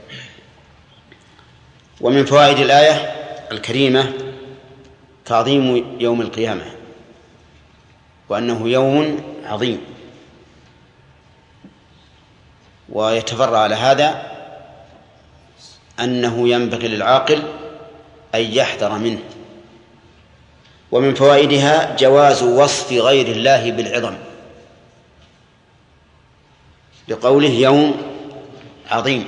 ومن فوائد الآية الكريمة تعظيم يوم القيامة، وأنه يوم عظيم. ويتفرع على هذا أنه ينبغي للعاقل أن يحذر منه. ومن فوائدها جواز وصف غير الله بالعظم، لقوله يوم عظيم.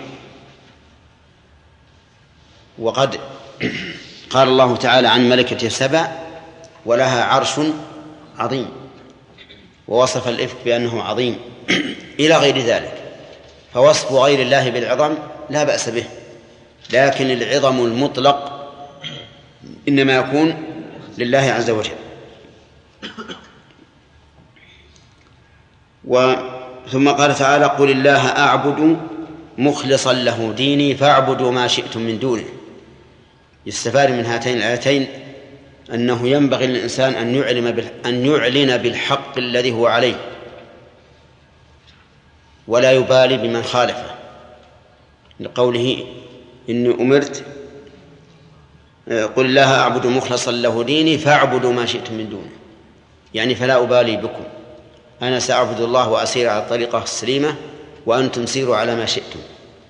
وقد قال الله تعالى عن ملكة سبع: ولها عرش عظيم، ووصف الإفك بأنه عظيم إلى غير ذلك. فوصف غير الله بالعظم لا بأس به، لكن العظم المطلق إنما يكون لله عز وجل. ثم قال تعالى: قل الله أعبد مخلصا له ديني فاعبدوا ما شئتم من دونه. يستفاد من هاتين الآيتين أنه ينبغي للإنسان أن يعلم أن يعلن بالحق الذي هو عليه، ولا يبالي بمن خالفه، لقوله: إني أمرت قل الله أعبد مخلصا له ديني فاعبدوا ما شئتم من دونه، يعني فلا أبالي بكم، أنا سأعبد الله وأسير على الطريقة السليمة وأنتم سيروا على ما شئتم.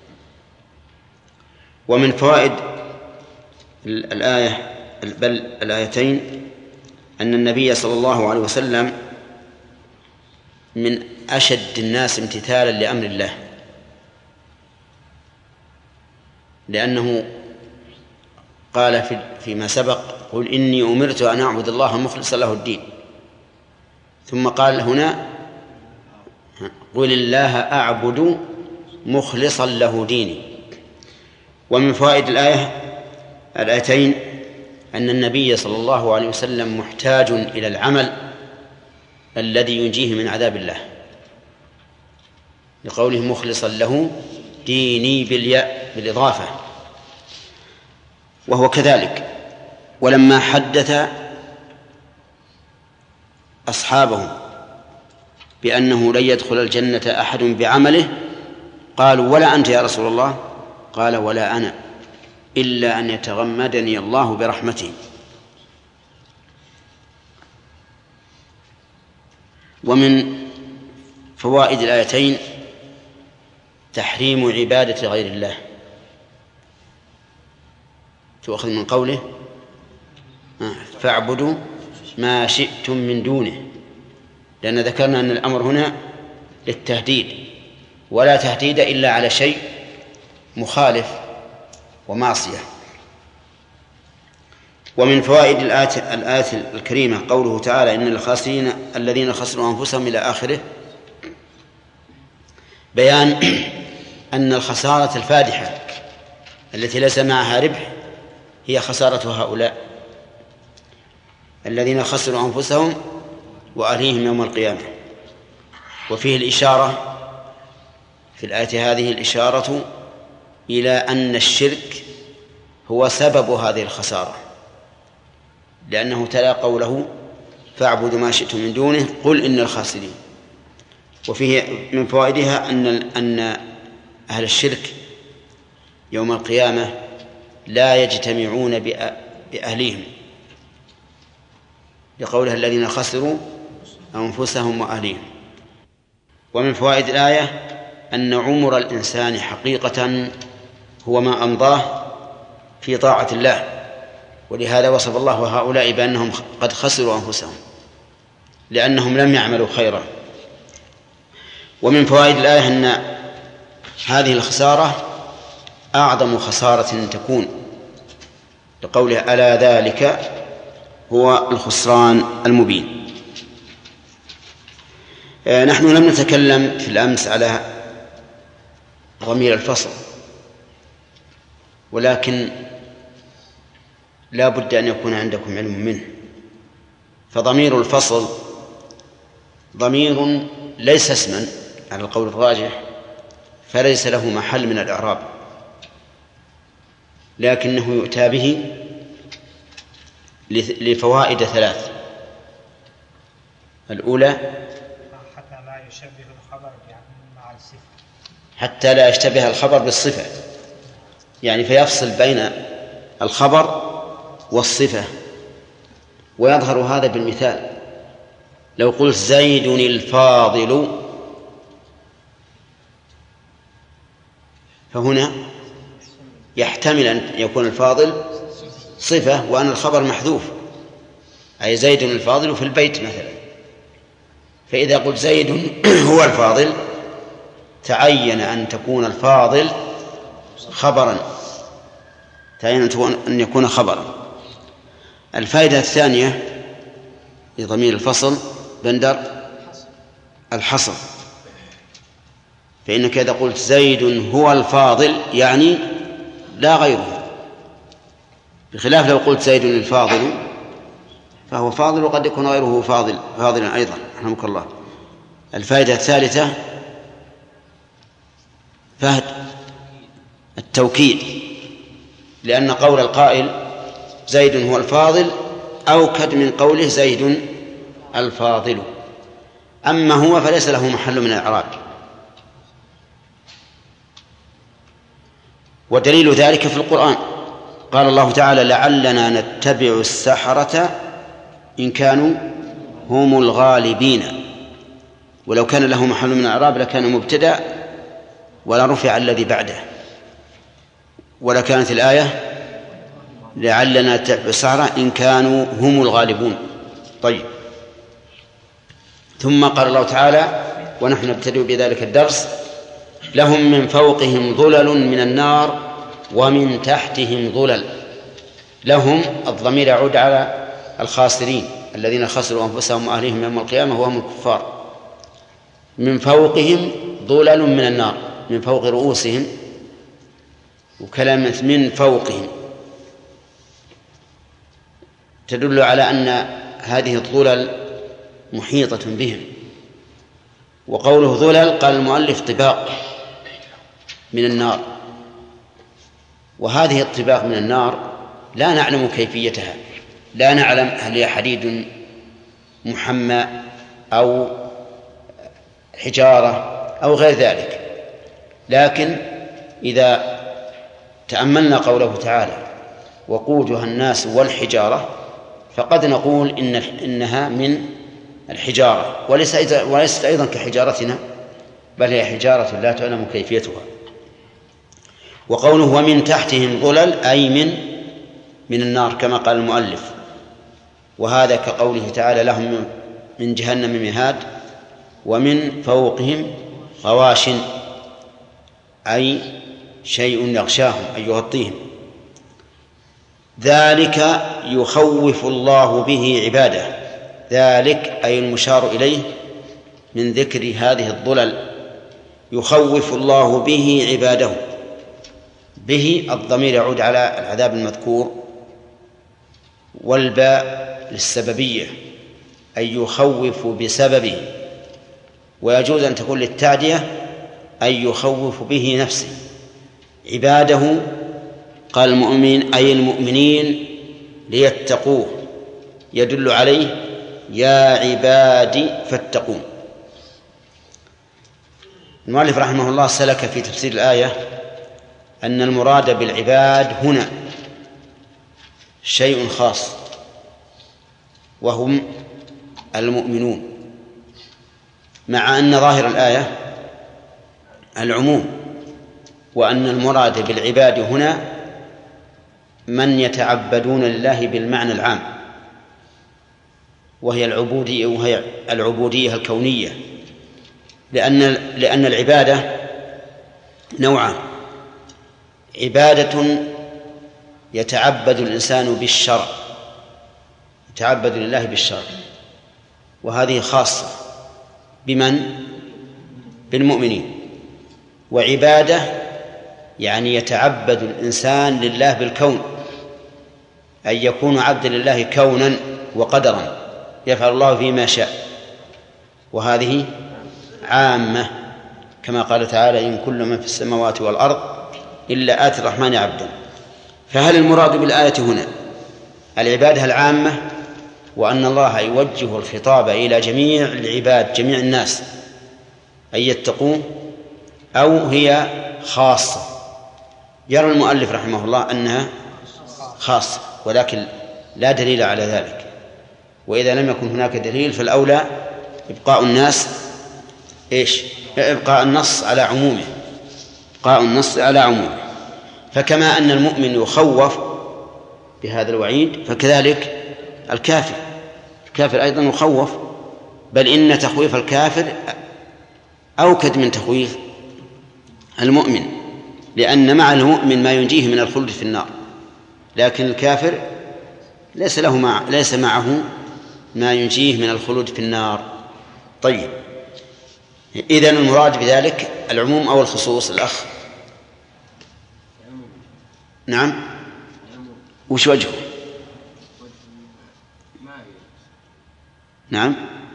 ومن فوائد الآية بل الآيتين أن النبي صلى الله عليه وسلم من أشد الناس امتثالا لأمر الله، لأنه قال فيما سبق: قل إني أمرت أن أعبد الله مخلصا له الدين. ثم قال هنا: قل الله أعبد مخلصا له ديني. ومن فوائد الآية الآيتين أن النبي صلى الله عليه وسلم محتاج إلى العمل الذي ينجيه من عذاب الله، لقوله مخلصا له ديني بالياء بالإضافة، وهو كذلك. ولما حدث أصحابه بأنه لن يدخل الجنة أحد بعمله. قالوا ولا أنت يا رسول الله؟ قال ولا أنا، إلا أن يتغمدني الله برحمته. ومن فوائد الآيتين تحريم عبادة غير الله، تؤخذ من قوله فاعبدوا ما شئتم من دونه، لأن ذكرنا أن الأمر هنا للتهديد، ولا تهديد إلا على شيء مخالف ومعصية. ومن فوائد الآية الكريمة قوله تعالى إن الخاسرين الذين خسروا أنفسهم إلى آخره، بيان أن الخسارة الفادحة التي ليس معها ربح هي خسارة هؤلاء الذين خسروا أنفسهم وأهليهم يوم القيامة. وفيه الإشارة في الآية هذه الإشارة إلى أن الشرك هو سبب هذه الخسارة، لأنه تلا قوله فاعبدوا ما شئتم من دونه قل إن الخاسرين. وفيه من فوائدها أن أن أهل الشرك يوم القيامة لا يجتمعون بأهليهم، لقولها الذين خسروا أنفسهم وأهليهم. ومن فوائد الآية أن عمر الإنسان حقيقة هو ما أمضاه في طاعة الله، ولهذا وصف الله هؤلاء بأنهم قد خسروا أنفسهم لأنهم لم يعملوا خيرا. ومن فوائد الآية أن هذه الخسارة أعظم خسارة تكون، لقوله ألا ذلك هو الخسران المبين. نحن لم نتكلم في الأمس على ضمير الفصل، ولكن لا بد أن يكون عندكم علم منه. فضمير الفصل ضمير ليس اسما على القول الراجح، فليس له محل من الإعراب، لكنه يؤتى به لفوائد ثلاث. الأولى حتى لا يشبه الخبر مع الصفة، حتى لا يشتبه الخبر بالصفة، يعني فيفصل بين الخبر والصفة. ويظهر هذا بالمثال، لو قلت زيد الفاضل فهنا يحتمل أن يكون الفاضل صفة وأن الخبر محذوف، أي زيد الفاضل في البيت مثلا. فإذا قلت زيد هو الفاضل تعين أن تكون الفاضل خبرا، تعين أن يكون خبرا. الفائدة الثانية لضمير الفصل بندر الحصر، فإنك إذا قلت زيد هو الفاضل يعني لا غيره، بخلاف لو قلت زيد الفاضل فهو فاضل وقد يكون غيره فاضل فاضلا أيضا. رحمك الله. الفائدة الثالثة فهد التوكيد، لأن قول القائل زيد هو الفاضل أوكد من قوله زيد الفاضل، أما هو فليس له محل من الإعراب. ودليل ذلك في القرآن، قال الله تعالى لعلنا نتبع السحرة إن كانوا هم الغالبين، ولو كان له محل من الإعراب لكان مبتدأ ولا رفع الذي بعده، ولا كانت الآية لعلنا نتبع السحرة إن كانوا هم الغالبون. طيب، ثم قال الله تعالى ونحن نبتدئ بذلك الدرس لهم من فوقهم ظلل من النار ومن تحتهم ظلل. لهم الضمير يعود على الخاسرين الذين خسروا أنفسهم وأهليهم يوم القيامة وهم الكفار. من فوقهم ظلل من النار، من فوق رؤوسهم، وكلمة من فوقهم تدل على أن هذه الظلل محيطة بهم. وقوله ظلل قال المؤلف طباق من النار، وهذه الطباق من النار لا نعلم كيفيتها، لا نعلم هل هي حديد محمى أو حجارة أو غير ذلك. لكن إذا تأملنا قوله تعالى وقودها الناس والحجارة فقد نقول إن إنها من الحجارة وليست أيضا كحجارتنا، بل هي حجارة لا تعلم كيفيتها. وقوله ومن تحتهم ظلل أي من من النار كما قال المؤلف، وهذا كقوله تعالى لهم من جهنم مهاد ومن فوقهم غواش أي شيء يغشاهم أي يغطيهم. ذلك يخوف الله به عباده، ذلك أي المشار إليه من ذكر هذه الظلل، يخوف الله به عباده. به الضمير يعود على العذاب المذكور، والباء للسببية أي يخوف بسببه، ويجوز أن تكون للتعدية أي يخوف به نفسه عباده. قال المؤمن أي المؤمنين ليتقوه، يدل عليه يا عبادي فاتقون. المؤلف رحمه الله سلك في تفسير الآية أن المراد بالعباد هنا شيء خاص وهم المؤمنون، مع أن ظاهر الآية العموم، وأن المراد بالعباد هنا من يتعبدون لله بالمعنى العام، وهي العبودية وهي العبودية الكونية، لأن لأن العبادة نوعان: عبادة يتعبد الإنسان بالشرع، يتعبد لله بالشرع، وهذه خاصة بمن؟ بالمؤمنين. وعبادة يعني يتعبد الإنسان لله بالكون، أي يكون عبدا لله كونا وقدرا، يفعل الله فيما شاء، وهذه عامة كما قال تعالى إن كل من في السماوات والأرض إلا آتي الرحمن عبدا. فهل المراد بالآية هنا العبادة العامة وأن الله يوجه الخطاب إلى جميع العباد جميع الناس أن يتقوه، أو هي خاصة؟ يرى المؤلف رحمه الله أنها خاصة، ولكن لا دليل على ذلك، وإذا لم يكن هناك دليل فالأولى إبقاء الناس إيش؟ إبقاء النص على عمومه، إبقاء النص على عمومه. فكما أن المؤمن يخوف بهذا الوعيد فكذلك الكافر، الكافر أيضا يخوف، بل إن تخويف الكافر أوكد من تخويف المؤمن، لأن مع المؤمن ما ينجيه من الخلد في النار، لكن الكافر ليس له مع ليس معه ما ينجيه من الخلود في النار. طيب، إذن المراد بذلك العموم أو الخصوص؟ الأخ نعم، وش وجهه؟ نعم،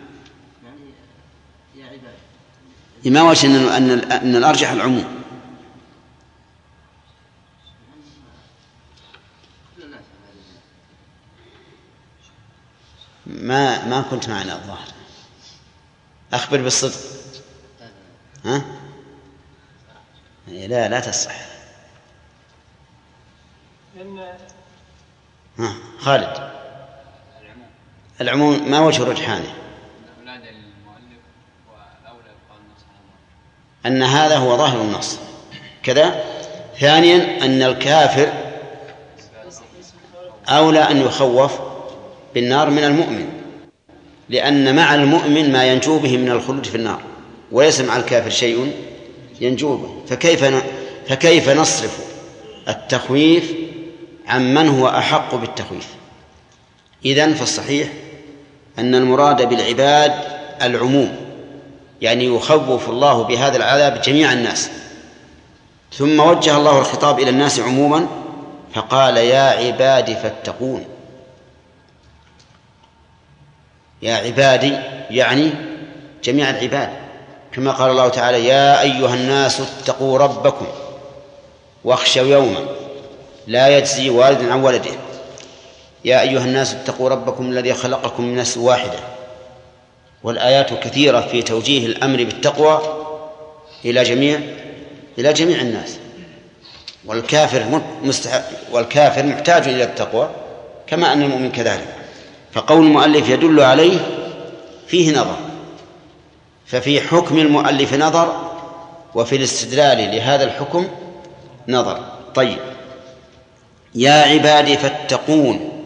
ما وجه أن أن الأرجح العموم؟ ما ما كنت معنا الظاهر، أخبر بالصدق. ها؟ لا لا تصح. ها خالد، العموم ما وجه رجحانه؟ أن هذا هو ظاهر النص كذا. ثانيا أن الكافر أولى أن يخوف بالنار من المؤمن، لأن مع المؤمن ما ينجو به من الخلود في النار، وليس مع الكافر شيء ينجو به. فكيف فكيف نصرف التخويف عن من هو أحق بالتخويف؟ إذن فالصحيح أن المراد بالعباد العموم، يعني يخوف الله بهذا العذاب جميع الناس. ثم وجه الله الخطاب إلى الناس عموما فقال يا عبادي فاتقون. يا عبادي يعني جميع العباد، كما قال الله تعالى يا أيها الناس اتقوا ربكم واخشوا يوما لا يجزي والد عن ولده. يا أيها الناس اتقوا ربكم الذي خلقكم من نفس واحدة والآيات كثيرة في توجيه الأمر بالتقوى إلى جميع إلى جميع الناس، والكافر مستحق والكافر محتاج إلى التقوى كما أن المؤمن كذلك. فقول المؤلف يدل عليه فيه نظر، ففي حكم المؤلف نظر، وفي الاستدلال لهذا الحكم نظر. طيب، يا عبادي فاتقون،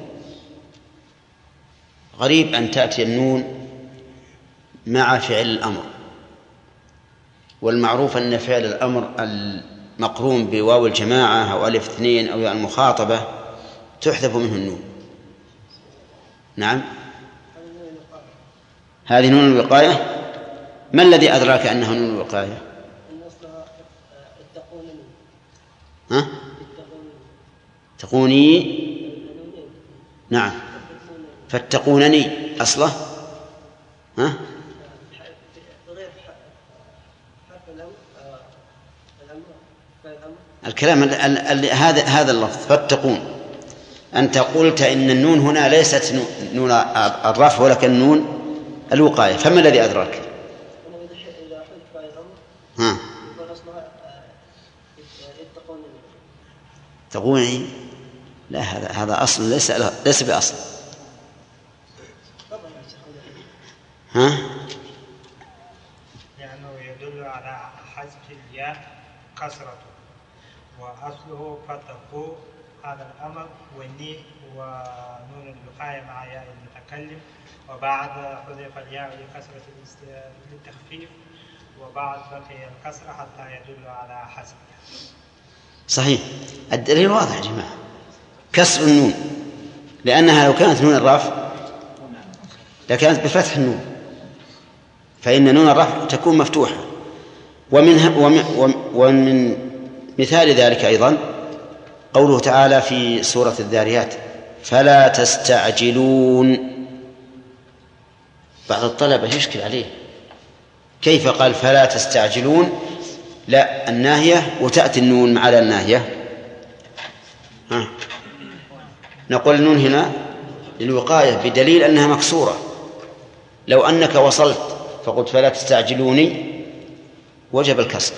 غريب أن تأتي النون مع فعل الأمر، والمعروف أن فعل الأمر المقرون بواو الجماعة أو ألف اثنين أو المخاطبة تحذف منه النون. نعم، هذه نون الوقاية. ما الذي أدراك أنها نون الوقاية؟ ها؟ تقوني. نعم، فاتقونني أصله. ها؟ الكلام هذا هذا اللفظ فاتقون، أنت قلت إن النون هنا ليست نون الرفع ولكن نون الوقاية، فما الذي أدراك؟ ها؟ تقوني؟ لا، هذا هذا أصل ليس ليس بأصل. ها؟ لأنه يدل على حذف الياء كسرة، وأصله فتقوا هذا الأمر، والني ونون الوقاية مع ياء المتكلم، وبعد حذف الياء لكسرة للتخفيف، وبعد بقي الكسرة حتى يدل على حذف. صحيح، الدليل واضح يا جماعة، كسر النون، لأنها لو كانت نون الرفع لكانت بفتح النون، فإن نون الرفع تكون مفتوحة. ومن, ومن, ومن مثال ذلك أيضا قوله تعالى في سورة الذاريات فلا تستعجلون. بعض الطلبة يشكل عليه كيف قال فلا تستعجلون، لا الناهية وتأتي النون على الناهية. ها. نقول النون هنا للوقاية بدليل أنها مكسورة. لو أنك وصلت فقلت فلا تستعجلوني وجب الكسر،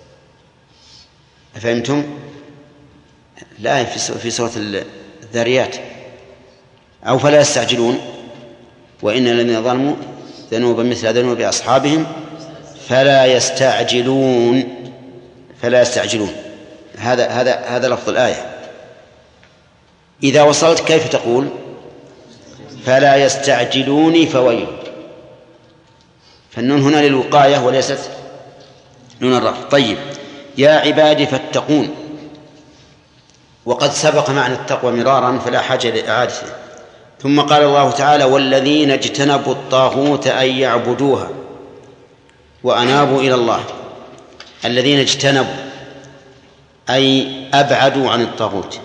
أفهمتم؟ لا، في سورة الذاريات أو فلا يستعجلون وإن الذين ظلموا ذنوبا مثل ذنوب أصحابهم فلا يستعجلون فلا يستعجلون هذا هذا هذا لفظ الآية. إذا وصلت كيف تقول؟ فلا يستعجلوني فويل، فالنون هنا للوقاية وليست نون الرفع. طيب، يا عبادي فاتقون، وقد سبق معنى التقوى مرارا فلا حاجة لإعادته. ثم قال الله تعالى والذين اجتنبوا الطاغوت أن يعبدوها وأنابوا إلى الله. الذين اجتنبوا أي أبعدوا عن الطاغوت،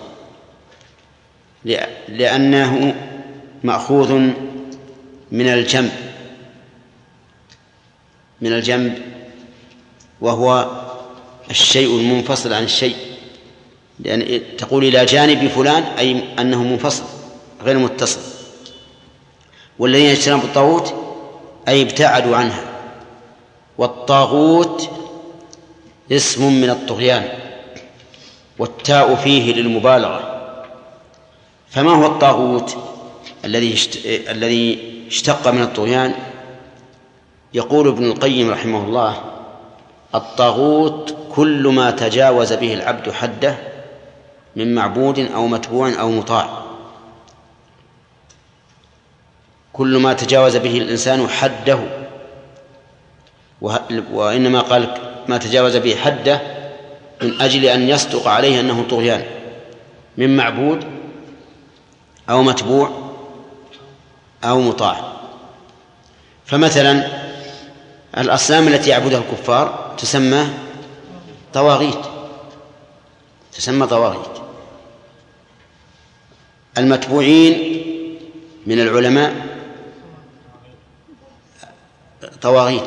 لأنه مأخوذ من الجنب من الجنب وهو الشيء المنفصل عن الشيء، لأن تقول إلى جانب فلان أي أنه منفصل غير متصل. والذين اجتنبوا الطاغوت أي ابتعدوا عنها، والطاغوت اسم من الطغيان والتاء فيه للمبالغة. فما هو الطاغوت الذي الذي اشتق من الطغيان؟ يقول ابن القيم رحمه الله الطاغوت كل ما تجاوز به العبد حده من معبود أو متبوع أو مطاع، كل ما تجاوز به الإنسان حده، وإنما قال ما تجاوز به حده من أجل أن يصدق عليه أنه طغيان، من معبود أو متبوع أو مطاع. فمثلا الأصنام التي يعبدها الكفار تسمى طواغيت تسمى طواغيت. المتبوعين من العلماء طواغيت،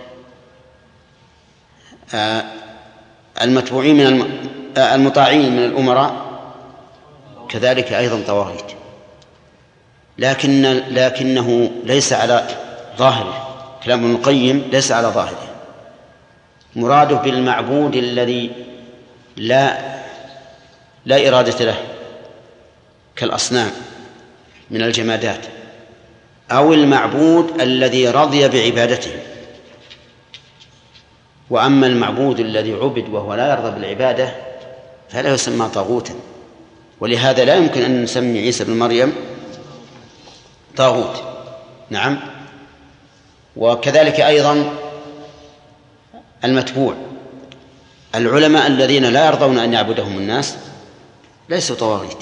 المتبوعين من الم... المطاعين من الأمراء كذلك أيضا طواغيت، لكن لكنه ليس على ظاهره، كلام ابن القيم ليس على ظاهره. مراده بالمعبود الذي لا لا إرادة له كالأصنام من الجمادات، أو المعبود الذي رضي بعبادته. وأما المعبود الذي عبد وهو لا يرضى بالعبادة فلا يسمى طاغوتا، ولهذا لا يمكن أن نسمي عيسى بن مريم طاغوت. نعم. وكذلك أيضا المتبوع، العلماء الذين لا يرضون أن يعبدهم الناس ليسوا طواغيت.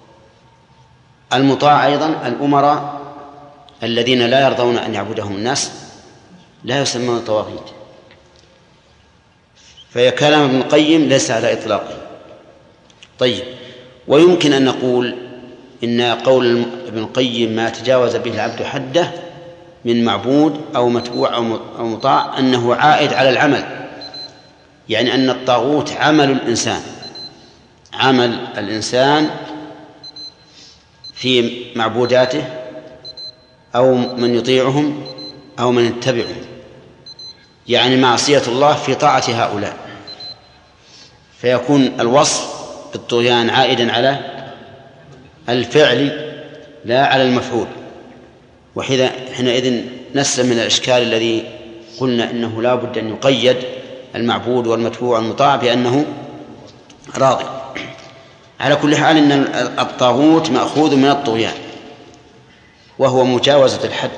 المطاع أيضا الأمراء الذين لا يرضون أن يعبدهم الناس لا يسمون طواغيت. فكلام ابن القيم ليس على إطلاقه. طيب، ويمكن أن نقول إن قول ابن القيم ما تجاوز به العبد حده من معبود أو متبوع أو مطاع أنه عائد على العمل، يعني أن الطاغوت عمل الإنسان، عمل الإنسان في معبوداته أو من يطيعهم أو من يتبعهم، يعني معصية الله في طاعة هؤلاء، فيكون الوصف بالطغيان عائدا على الفعل لا على المفعول. وحينئذ نسلم من الإشكال الذي قلنا إنه لا بد أن يقيد المعبود والمتبوع والمطاع بأنه راضي. على كل حال إن الطاغوت مأخوذ من الطغيان وهو مجاوزة الحد،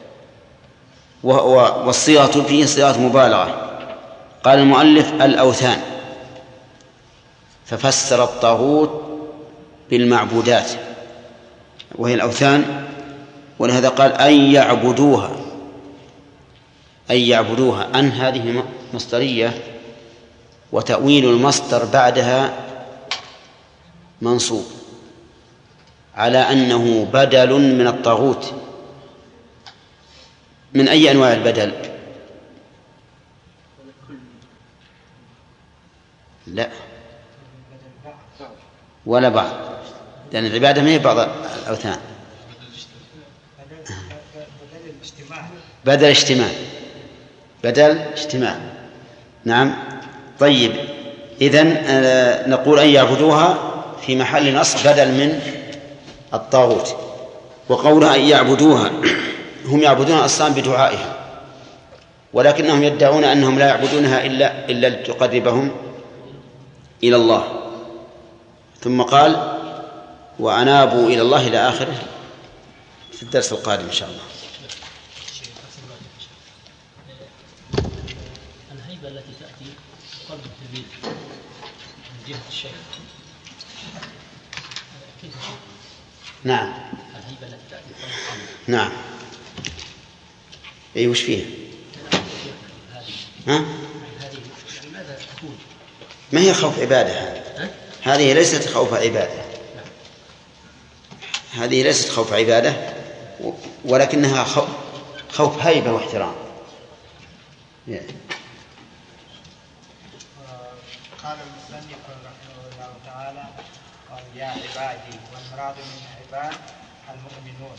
والصيغة فيه صيغة مبالغة. قال المؤلف الأوثان، ففسر الطاغوت بالمعبودات وهي الأوثان، ولهذا قال أن يعبدوها، أن يعبدوها. أن هذه مصدرية، وتأويل المصدر بعدها منصوب على أنه بدل من الطاغوت. من أي أنواع البدل؟ لا ولا بعض، لأن العبادة ما هي بعض الأوثان. بدل اجتماع، بدل اجتماع. نعم. طيب، إذن نقول أن يعبدوها في محل نصب بدل من الطاغوت. وقولها أن يعبدوها هم يعبدون الأصنام بدعائها، ولكنهم يدعون أنهم لا يعبدونها إلا إلا لتقربهم إلى الله. ثم قال وأنابوا إلى الله إلى آخره في الدرس القادم إن شاء الله. الهيبة التي تأتي قلب التلميذ من جهة الشيخ كيف؟ نعم. الهيبة التي تأتي قلب التلميذ. نعم. أي وش فيها؟ ها؟ هذه ماذا تكون؟ ما هي خوف عبادة هذه؟ هذه ليست خوف عبادة، هذه ليست خوف عبادة، ولكنها خوف, خوف هيبة واحترام. قال المصنف رحمه الله تعالى قال يا عبادي، والمراد من عباد المؤمنون.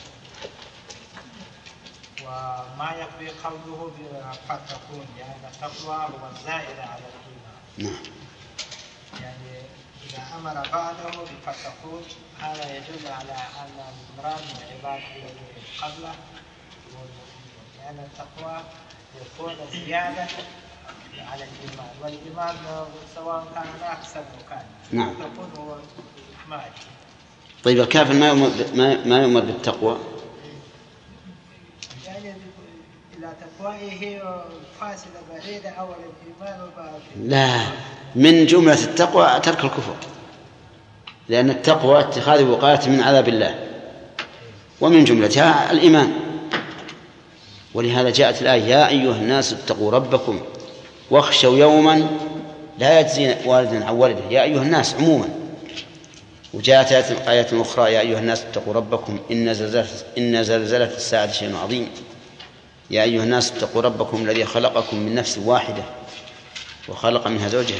وما يكفي قوله فاتقون، يعني التقوى هو الزائد على الإيمان. نعم. يعني إذا أمر بعده بفاتقون هذا يدل على أن المراد من عباد الذي قبله، لأن التقوى يكون زيادة على الإيمان، والإيمان سواء كان أكثر أو كان. نعم. تكون هو إكمال. طيب، الكافر ما يؤمر ما يؤمر بالتقوى؟ يعني إلى تقوائه فاصلة بعيدة أول الإيمان وبعد. لا، من جملة التقوى ترك الكفر، لأن التقوى اتخاذ وقاية من عذاب الله، ومن جملتها الإيمان. ولهذا جاءت الآية يا أيها الناس اتقوا ربكم واخشوا يوما لا يجزي والد عن ولده، يا أيها الناس عموما. وجاءت آية أخرى يا أيها الناس اتقوا ربكم إن زلزلة إن زلزلة الساعة شيء عظيم، يا أيها الناس اتقوا ربكم الذي خلقكم من نفس واحدة وخلق منها زوجها.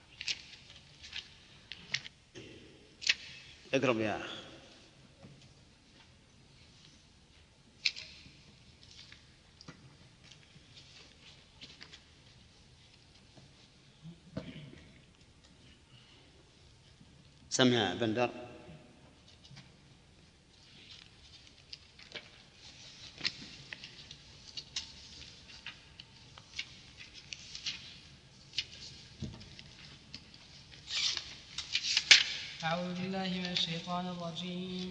اقرب يا أخي. سمع بندر. أعوذ بالله من الشيطان الرجيم.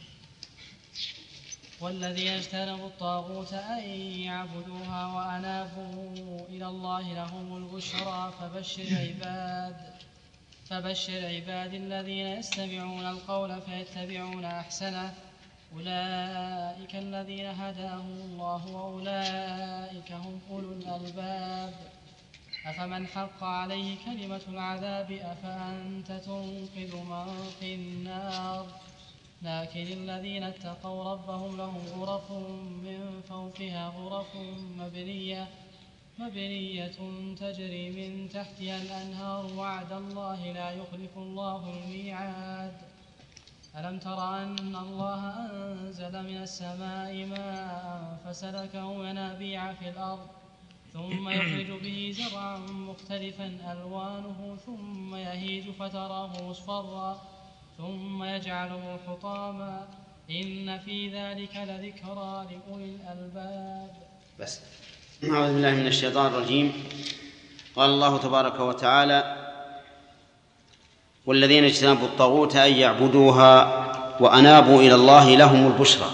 والذين اجتنبوا الطاغوت أن يعبدوها وأنابوا إلى الله لهم البشرى فبشر عباد فبشر عباد الذين يستمعون القول فيتبعون أحسنه أولئك الذين هداهم الله وأولئك هم أولو الألباب. أفمن حق عليه كلمة العذاب أفأنت تنقذ من في النار. لكن الذين اتقوا ربهم لهم غرف من فوقها غرف مبنية مبنية تجري من تحتها الأنهار وعد الله لا يخلف الله الميعاد. ألم تر أن الله أنزل من السماء ماء فسلكه ينابيع في الأرض ثم يخرج به زرعا مختلفا ألوانه ثم يهيج فتراه مصفرا ثم يجعله حطاما إن في ذلك لذكرى لأولي الألباب. بس. أعوذ بالله من الشيطان الرجيم. قال الله تبارك وتعالى: والذين اجتنبوا الطاغوت أن يعبدوها وأنابوا إلى الله لهم البشرى.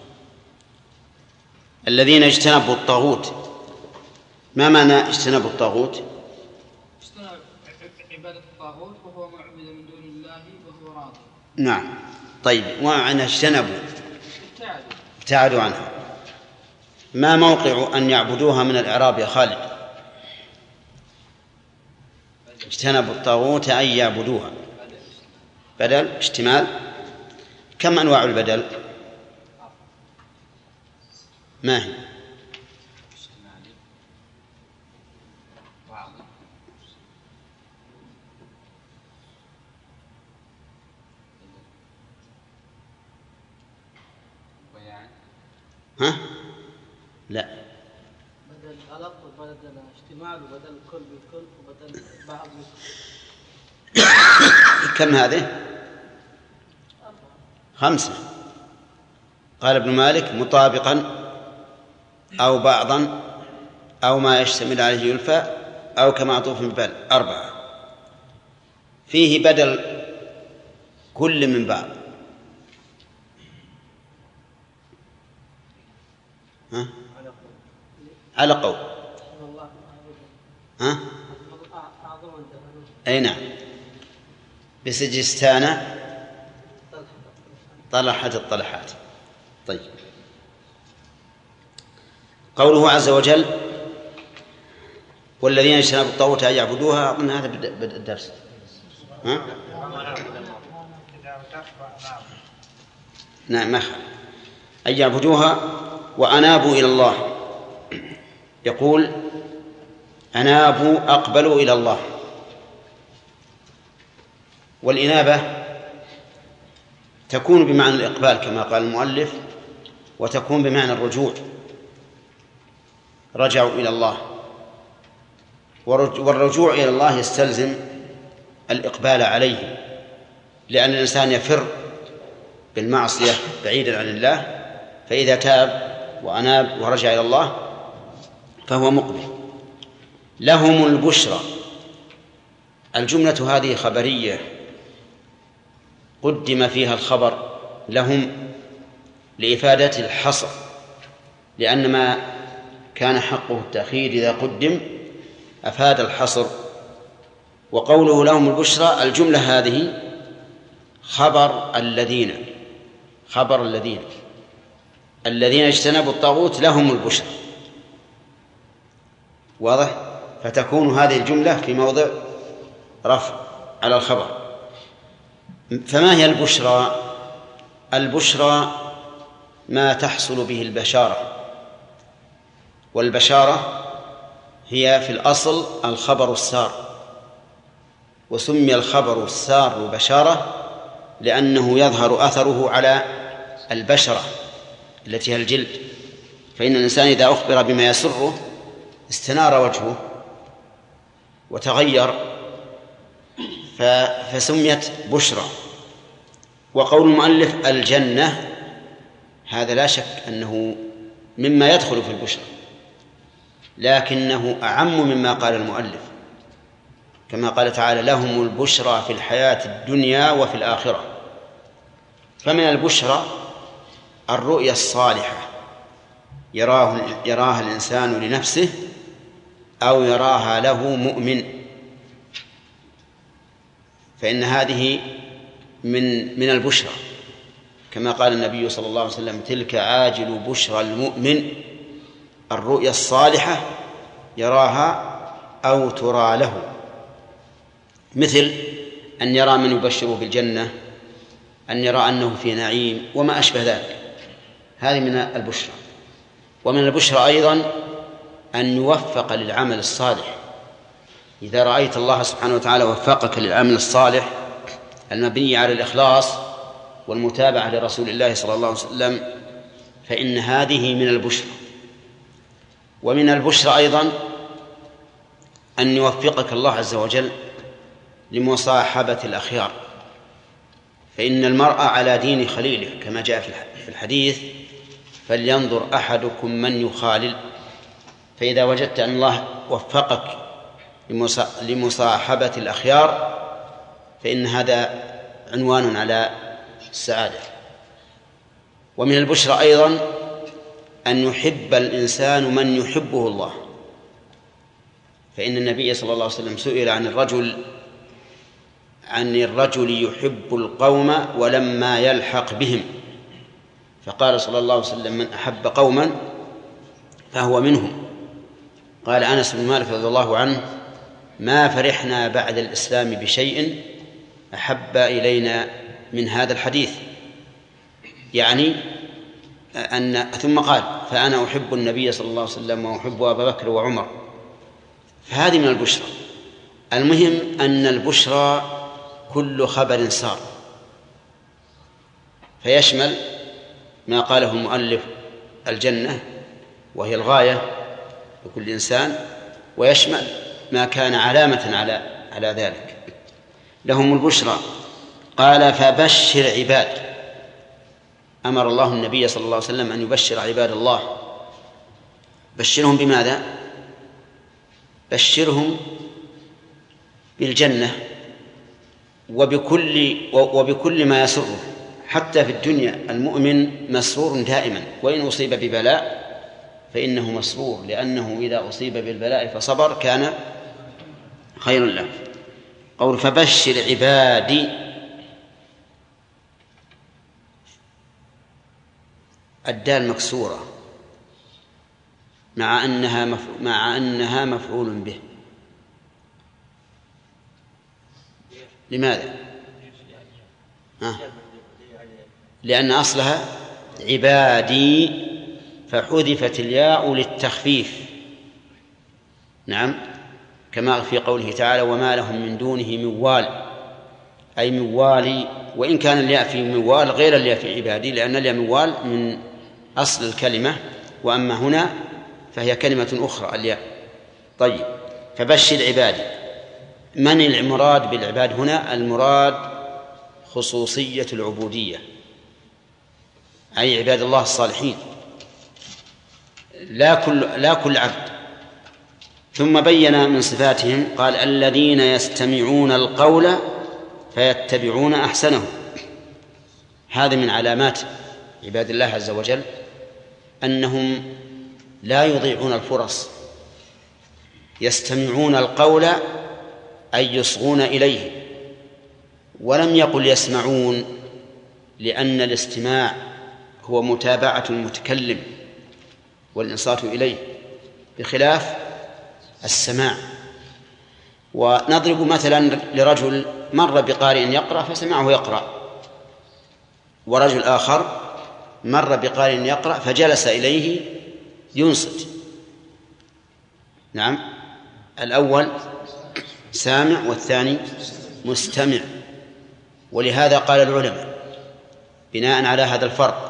الذين اجتنبوا الطاغوت، ما معنى اجتنبوا الطاغوت؟ اجتنب عبادة الطاغوت وهو معبد من دون الله وهو راضي. نعم. طيب، ومعنى اجتنبوا؟ ابتعدوا ابتعدوا عنها. ما موقع أن يعبدوها من الإعراب يا خالد؟ اجتنبوا الطاغوت أن يعبدوها بدل اشتمال. كم أنواع البدل؟ ما هي؟ ها؟ لا. بدل الألق وبدل الاجتماع وبدل كل بالكل وبدل بعض كم هذه؟ خمسة. قال ابن مالك: مطابقا أو بعضا أو ما يشتمل عليه يلفى أو كمعطوف ببال. أربعة. فيه بدل كل من بعض. ها؟ على قول. ها؟ أي نعم. بسجستان طلحت الطلحات. طيب. قوله عز وجل: والذين اجتنبوا الطاغوت أن يعبدوها، أظن هذا بدء الدرس. ها؟ نعم، ما خالف. أن يعبدوها وأنابوا إلى الله. يقول: أنابوا أقبلوا إلى الله. والإنابة تكون بمعنى الإقبال كما قال المؤلف، وتكون بمعنى الرجوع، رجعوا إلى الله. والرجوع إلى الله يستلزم الإقبال عليه، لأن الإنسان يفر بالمعصية بعيدا عن الله، فإذا تاب وأناب ورجع إلى الله فهو مقبل. لهم البشرى. الجملة هذه خبرية قدم فيها الخبر لهم لإفادة الحصر، لأن ما كان حقه التأخير إذا قدم أفاد الحصر. وقوله لهم البشرى، الجملة هذه خبر الذين خبر الذين الذين اجتنبوا الطاغوت لهم البشرى. واضح؟ فتكون هذه الجملة في موضع رفع على الخبر. فما هي البشرى؟ البشرى ما تحصل به البشارة، والبشارة هي في الأصل الخبر السار، وسمي الخبر السار بشارة لأنه يظهر أثره على البشرة التي هي الجلد. فإن الإنسان إذا أخبر بما يسره استنار وجهه وتغير، فسميت بشرى. وقول المؤلف الجنة هذا لا شك أنه مما يدخل في البشرى، لكنه أعم مما قال المؤلف، كما قال تعالى لهم البشرى في الحياة الدنيا وفي الآخرة. فمن البشرى الرؤيا الصالحة يراه يراها الإنسان لنفسه أو يراها له مؤمن، فإن هذه من من البشرى، كما قال النبي صلى الله عليه وسلم تلك عاجل بشرى المؤمن الرؤيا الصالحة يراها أو ترى له، مثل أن يرى من يبشره بالجنة، أن يرى أنه في نعيم وما أشبه ذلك، هذه من البشرى. ومن البشرى أيضا أن يوفق للعمل الصالح. إذا رأيت الله سبحانه وتعالى وفقك للعمل الصالح المبني على الإخلاص والمتابعة لرسول الله صلى الله عليه وسلم فإن هذه من البشرى. ومن البشرى أيضا أن يوفقك الله عز وجل لمصاحبة الأخيار، فإن المرء على دين خليله كما جاء في الحديث فلينظر أحدكم من يخالل. فإذا وجدت أن الله وفقك لمصاحبة الأخيار فإن هذا عنوان على السعادة. ومن البشرى أيضا أن يحب الإنسان من يحبه الله، فإن النبي صلى الله عليه وسلم سئل عن الرجل عن الرجل يحب القوم ولما يلحق بهم، فقال صلى الله عليه وسلم من أحب قوما فهو منهم. قال أنس بن مالك رضي الله عنه ما فرحنا بعد الإسلام بشيء أحب إلينا من هذا الحديث، يعني أن ثم قال فأنا أحب النبي صلى الله عليه وسلم وأحب أبا بكر وعمر. فهذه من البشرى. المهم أن البشرى كل خبر سار، فيشمل ما قاله المؤلف الجنة وهي الغاية لكل إنسان، ويشمل ما كان علامة على على ذلك. لهم البشرى. قال فبشر عباد، أمر الله النبي صلى الله عليه وسلم أن يبشر عباد الله. بشرهم بماذا؟ بشرهم بالجنة وبكل وبكل ما يسره. حتى في الدنيا المؤمن مسرور دائما، وإن أصيب ببلاء فإنه مسرور، لأنه إذا أصيب بالبلاء فصبر كان خيرا له. قول فبشر عبادي، الدال مكسورة مع أنها مف... مع أنها مفعول به. لماذا؟ ها؟ لأن أصلها عبادي فحذفت الياء للتخفيف. نعم، كما في قوله تعالى وما لهم من دونه من وال، أي من والي، وإن كان الياء في من وال غير الياء في عبادي، لأن الياء من وال من أصل الكلمة، وأما هنا فهي كلمة أخرى الياء. طيب، فبشر عبادي. من المراد بالعباد هنا؟ المراد خصوصية العبودية، أي عباد الله الصالحين، لا كل لا كل عبد. ثم بين من صفاتهم قال الذين يستمعون القول فيتبعون أحسنه. هذا من علامات عباد الله عز وجل أنهم لا يضيعون الفرص، يستمعون القول أي يصغون إليه. ولم يقل يسمعون، لأن الاستماع هو متابعة المتكلم والإنصات إليه، بخلاف السماع. ونضرب مثلا لرجل مر بقارئ يقرأ فسمعه يقرأ، ورجل آخر مر بقارئ يقرأ فجلس إليه ينصت. نعم، الأول سامع والثاني مستمع. ولهذا قال العلماء بناء على هذا الفرق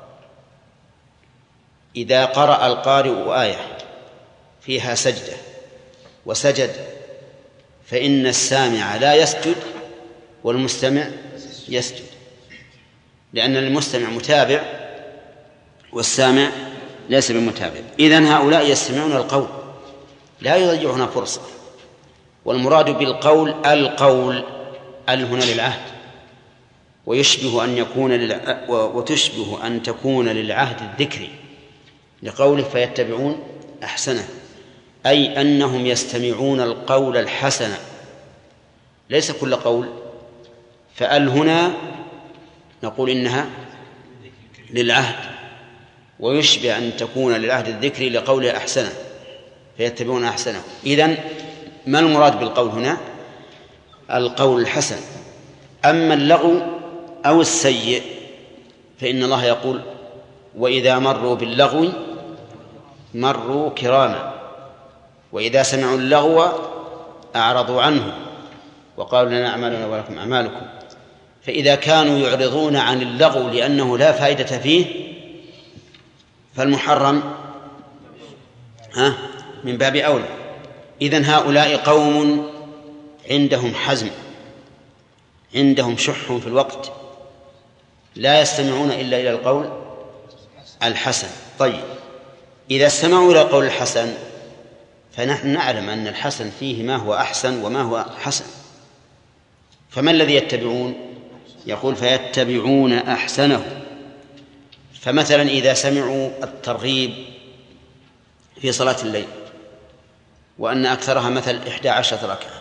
إذا قرأ القارئ آية فيها سجدة وسجد فإن السامع لا يسجد والمستمع يسجد، لأن المستمع متابع والسامع ليس بمتابع. إذن هؤلاء يستمعون القول لا يضيعون فرصة. والمراد بالقول القول ال هنا للعهد، ويشبه أن يكون للع... وتشبه أن تكون للعهد الذكري لقوله فيتبعون أحسنه، أي أنهم يستمعون القول الحسن ليس كل قول. فأل هنا نقول إنها للعهد، ويشبه أن تكون للعهد الذكري لقوله أحسنه فيتبعون أحسنه. إذن ما المراد بالقول هنا؟ القول الحسن. أما اللغو أو السيء فإن الله يقول وإذا مروا باللغو مروا كراما وإذا سمعوا اللغو أعرضوا عنه وقالوا لنا أعمالنا ولكم أعمالكم. فإذا كانوا يعرضون عن اللغو لأنه لا فائدة فيه فالمحرم ها من باب أولى. إذن هؤلاء قوم عندهم حزم، عندهم شح في الوقت، لا يستمعون إلا إلى القول الحسن. طيب إذا استمعوا إلى القول الحسن فنحن نعلم أن الحسن فيه ما هو أحسن وما هو حسن، فما الذي يتبعون؟ يقول فيتبعون أحسنه. فمثلا إذا سمعوا الترغيب في صلاة الليل وأن أكثرها مثل إحدى عشرة ركعة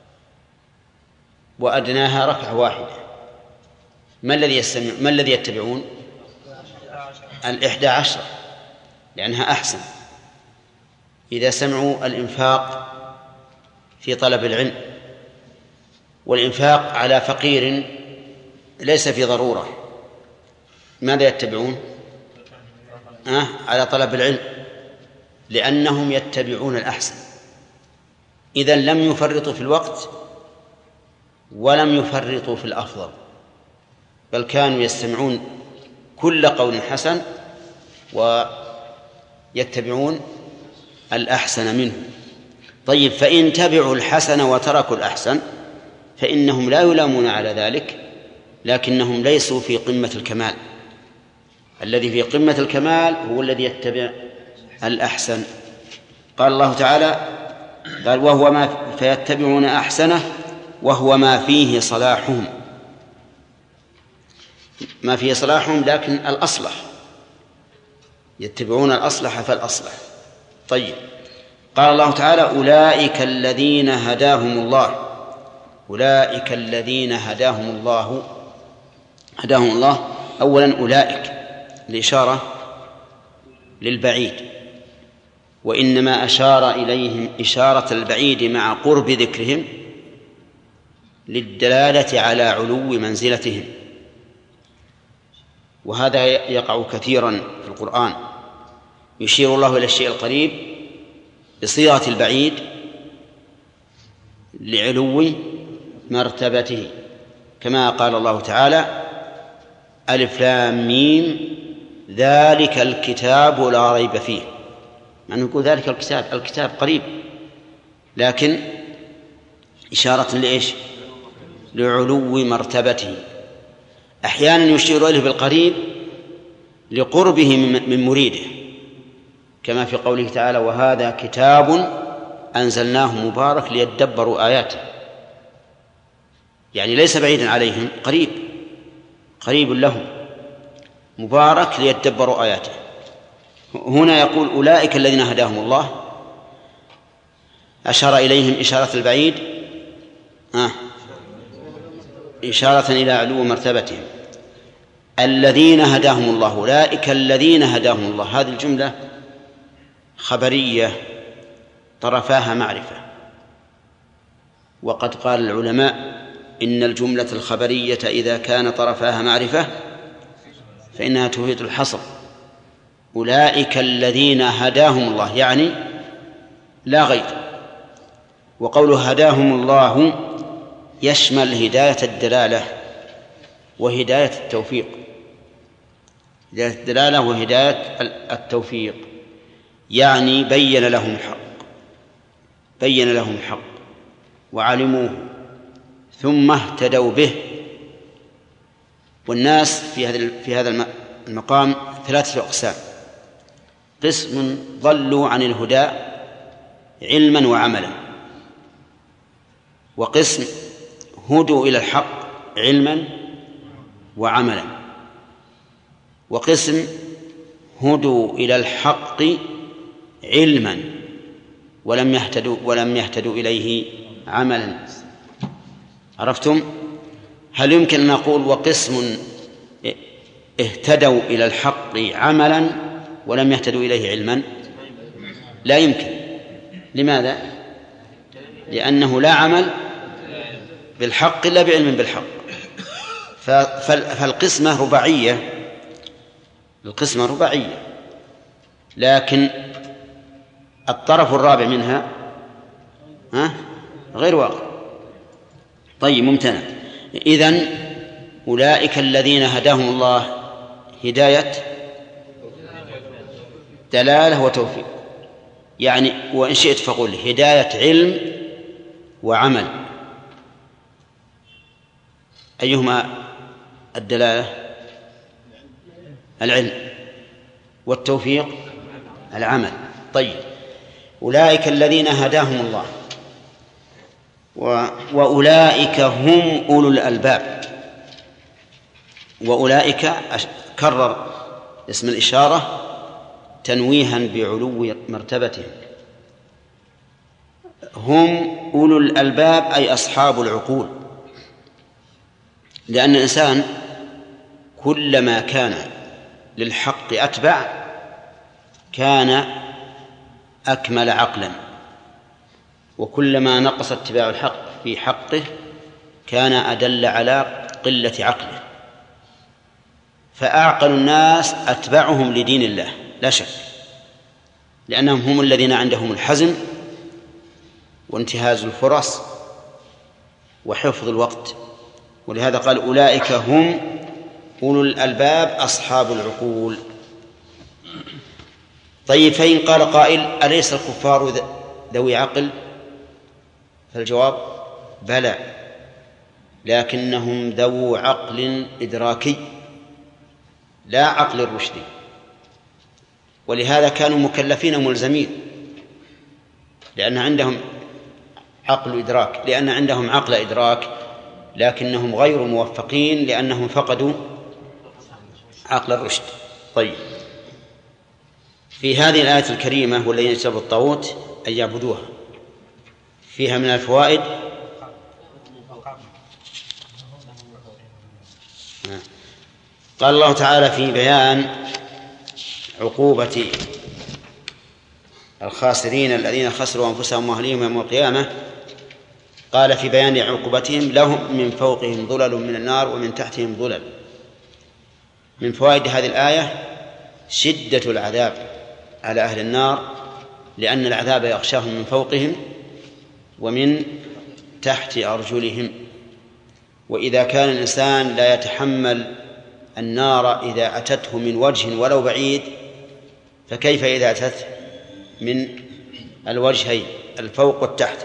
وأدناها ركعة واحدة، ما الذي يستمع ما الذي يتبعون؟ الإحدى عشرة لأنها أحسن. إذا سمعوا الإنفاق في طلب العلم والإنفاق على فقير ليس في ضرورة ماذا يتبعون؟ أه؟ على طلب العلم لأنهم يتبعون الأحسن. إذن لم يفرطوا في الوقت ولم يفرطوا في الأفضل، بل كانوا يستمعون كل قول حسن ويتبعون الأحسن منه. طيب فإن تبعوا الحسن وتركوا الأحسن فإنهم لا يلامون على ذلك، لكنهم ليسوا في قمة الكمال. الذي في قمة الكمال هو الذي يتبع الأحسن. قال الله تعالى قال وهو ما فيتبعون أحسنه وهو ما فيه صلاحهم، ما فيه صلاحهم لكن الأصلح، يتبعون الأصلح فالأصلح. طيب قال الله تعالى أولئك الذين هداهم الله، أولئك الذين هداهم الله هداهم الله أولا أولئك الإشارة للبعيد، وإنما أشار إليهم إشارة البعيد مع قرب ذكرهم للدلالة على علو منزلتهم، وهذا يقع كثيرا في القرآن، يشير الله إلى الشيء القريب بصيغة البعيد لعلو مرتبته، كما قال الله تعالى ألف لام ميم ذلك الكتاب لا ريب فيه. يعني يقول ذلك الكتاب الكتاب قريب، لكن إشارة لإيش؟ لعلو مرتبته. أحيانا يشير إليه بالقريب لقربه من مريده، كما في قوله تعالى وهذا كتاب أنزلناه مبارك ليدبروا آياته، يعني ليس بعيدا عليهم، قريب قريب لهم مبارك ليدبروا آياته. هنا يقول أولئك الذين هداهم الله، أشار إليهم إشارة البعيد آه. إشارة إلى علو مرتبتهم. الذين هداهم الله، أولئك الذين هداهم الله، هذه الجملة خبرية طرفاها معرفة، وقد قال العلماء إن الجملة الخبرية إذا كان طرفاها معرفة فإنها تفيد الحصر. أولئك الذين هداهم الله يعني لا غير. وقوله هداهم الله يشمل هداية الدلالة وهداية التوفيق، هداية الدلالة وهداية التوفيق، يعني بين لهم الحق، بين لهم الحق وعلموه ثم اهتدوا به. والناس في هذا في هذا المقام ثلاثة أقسام: قسم ضلوا عن الهدى علما وعملا، وقسم هدوا إلى الحق علما وعملا، وقسم هدوا إلى الحق علما ولم يهتدوا ولم يهتدوا إليه عملا. عرفتم؟ هل يمكن أن نقول وقسم اهتدوا إلى الحق عملا ولم يهتدوا إليه علما؟ لا يمكن. لماذا؟ لأنه لا عمل بالحق إلا بعلم بالحق. فالقسمة رباعية، القسمة رباعية، لكن الطرف الرابع منها ها غير واقع. طيب، ممتنع. إذن أولئك الذين هداهم الله هداية دلالة وتوفيق، يعني وإن شئت فقل هداية علم وعمل. أيهما الدلالة؟ العلم، والتوفيق العمل. طيب، أولئك الذين هداهم الله، وأولئك هم أولو الألباب. وأولئك كرر اسم الإشارة تنويها بعلو مرتبتهم. هم أولو الألباب أي أصحاب العقول، لأن الإنسان كلما كان للحق أتبع كان أكمل عقلا، وكلما نقص اتباع الحق في حقه كان أدل على قلة عقله. فأعقل الناس أتبعهم لدين الله لا شك، لأنهم هم الذين عندهم الحزم وانتهاز الفرص وحفظ الوقت. ولهذا قال أولئك هم أولو الألباب أصحاب العقول. طيب، فإن قال قائل أليس الكفار ذوي عقل؟ فالجواب بلى، لكنهم ذو عقل إدراكي لا عقل الرشدي، ولهذا كانوا مكلفين ملزمين، لأن عندهم عقل إدراك لأن عندهم عقل إدراك لكنهم غير موفقين لأنهم فقدوا عقل الرشد. طيب، في هذه الآية الكريمة والذين اجتنبوا الطاغوت أن يعبدوها فيها من الفوائد قال الله تعالى في بيان عقوبة الخاسرين الذين خسروا أنفسهم وأهليهم يوم القيامة، قال في بيان عقوبتهم لهم من فوقهم ظلل من النار ومن تحتهم ظلل. من فوائد هذه الآية شدة العذاب على أهل النار، لأن العذاب يغشاهم من فوقهم ومن تحت أرجلهم. وإذا كان الإنسان لا يتحمل النار إذا أتته من وجه ولو بعيد، فكيف إذا أتته من الوجهين الفوق والتحت؟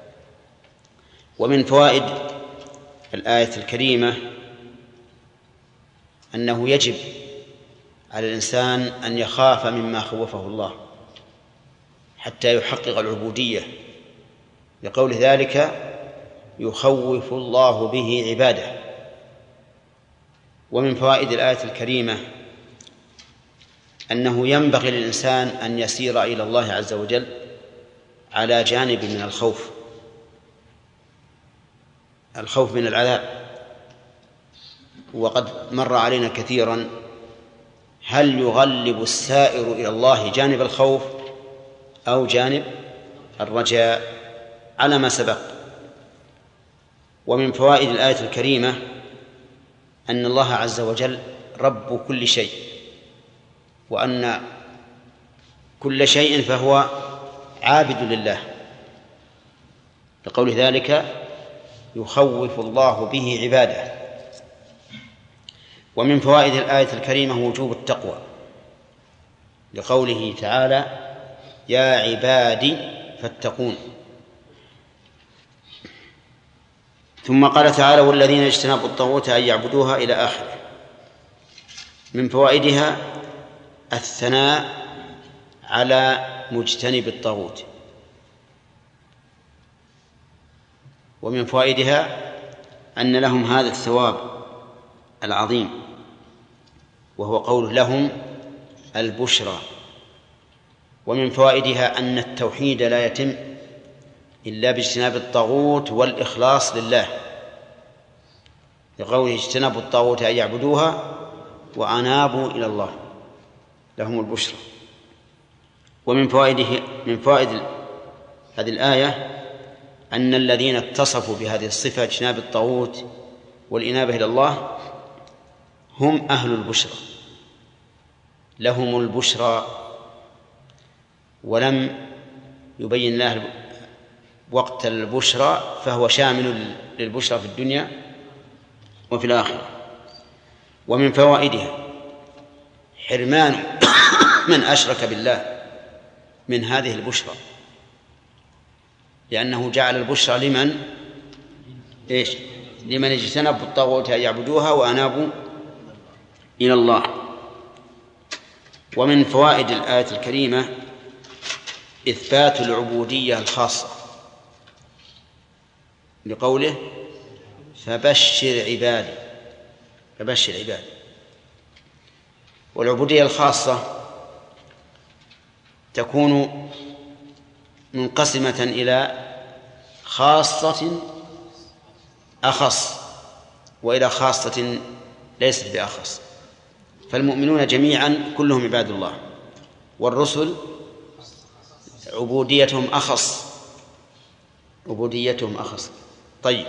ومن فوائد الآية الكريمة أنه يجب على الإنسان أن يخاف مما خوفه الله حتى يحقق العبودية، لقول ذلك يخوف الله به عباده. ومن فوائد الآية الكريمة أنه ينبغي للإنسان أن يسير إلى الله عز وجل على جانب من الخوف، الخوف من العذاب. وقد مر علينا كثيرا هل يغلب السائر إلى الله جانب الخوف أو جانب الرجاء على ما سبق. ومن فوائد الآية الكريمة أن الله عز وجل رب كل شيء، وأن كل شيء فهو عابد لله، لقول ذلك يخوف الله به عباده. ومن فوائد الآية الكريمة وجوب التقوى، لقوله تعالى يا عبادي فاتقون. ثم قال تعالى والذين اجتنبوا الطاغوت أن يعبدوها إلى آخره. من فوائدها الثناء على مجتنب الطاغوت، ومن فوائدها أن لهم هذا الثواب العظيم، وهو قول لهم البشرى. ومن فوائدها أن التوحيد لا يتم إلا باجتناب الطاغوت والإخلاص لله، لقوله اجتنبوا الطاغوت أن يعبدوها وأنابوا إلى الله لهم البشرى. ومن فوائده من فوائد هذه الآية أن الذين اتصفوا بهذه الصفة اجتناب الطاغوت والإنابة إلى الله هم أهل البشرى، لهم البشرى، ولم يبين الله وقت البشرى، فهو شامل للبشرى في الدنيا وفي الآخرة. ومن فوائدها حرمان من أشرك بالله من هذه البشرى، لأنه جعل البشرى لمن إيش؟ لمن اجتنبوا الطاغوت أن يعبدوها وأنابوا إلى الله. ومن فوائد الآية الكريمة إثبات العبودية الخاصة، لقوله فبشر عبادي، فبشر عبادي. والعبودية الخاصة تكون منقسمة إلى خاصة أخص وإلى خاصة ليست بأخص. فالمؤمنون جميعا كلهم عباد الله، والرسل عبوديتهم أخص، عبوديتهم أخص. طيب،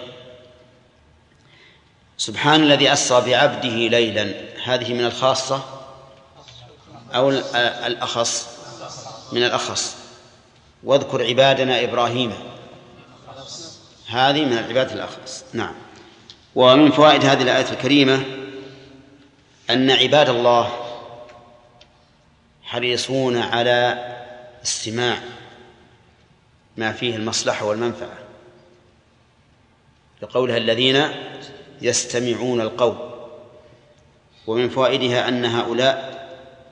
سبحان الذي أسرى بعبده ليلا، هذه من الخاصة أو الأخص؟ من الأخص. واذكر عبادنا إبراهيم، هذه من العباد الأخص. نعم. ومن فوائد هذه الآية الكريمة أن عباد الله حريصون على استماع ما فيه المصلحة والمنفعة، لقولها الذين يستمعون القول. ومن فوائدها أن هؤلاء